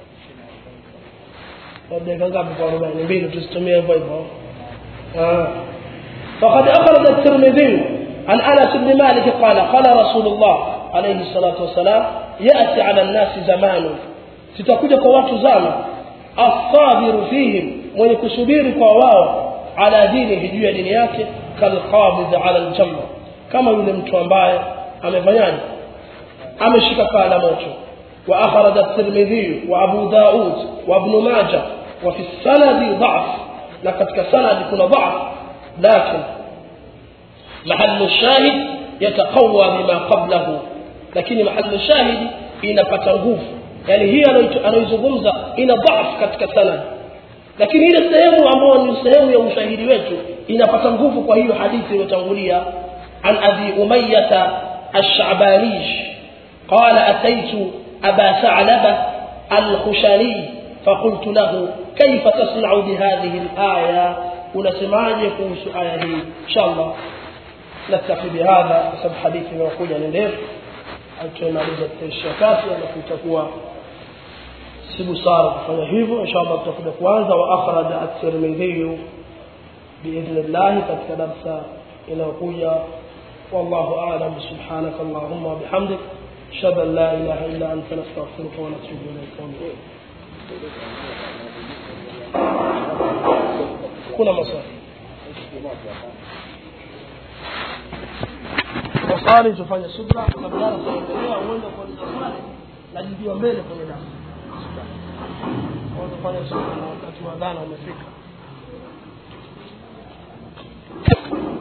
baada ya ngapi? Kwa arobaini mbili tusitumie hivyo hivyo. ah فقد أخرج الترمذي عن أنس بن مالك قال قال رسول الله عليه الصلاة والسلام يأتي على الناس زمان, tutakuja kwa watu zama, as-sabiru fihim, mwenye kusubiri kwa wao, ala dinihi, juu ya dini yake, kalqabid ala al-jamr, kama yule mtu ambaye amefanyaje, ameshika kala moto. wa akhraj at-Tirmidhi wa Abu Daud wa Ibn Majah wa fi sanadi dha'f, na katika sanadi kuna dha'f, lakin محل الشاهد يتقوى بما قبله, lakini mahali shahidi inapata nguvu, yani hii anaizungumza ina dhaifu katika sanad, lakini ile sehemu ambayo ni sehemu ya ushahidi wetu inapata nguvu. Kwa hiyo hadithi iliyotangulia, an Abi Umayyah ash-Sha'bani qala ataitu Aba Sa'laba al-Khushani faqultu lahu kayfa tasna'u bihadhihi al-aya, unasemaje kuhusu aya hii? Inshallah نكتفي بهذا بسبب حديثنا وقوله نندير atumaliza tashakati na kutakuwa si busara kufanya hivyo. Inshallah tutakuja kuanza wa akhraj at-Tirmidhi biidhnillah katika darasa inayokuja. wallahu a'lam. subhanak allahumma wa bihamdik, ashhadu an la ilaha illa anta, nastaghfiruka wa natubu ilayk. kuna maswali? Maswali tufanye subra na badala tuendelea uende kwa swali na jibiwa mbele kwenye darasa. Kwa tufanye subra na wakati wa dhana umefika.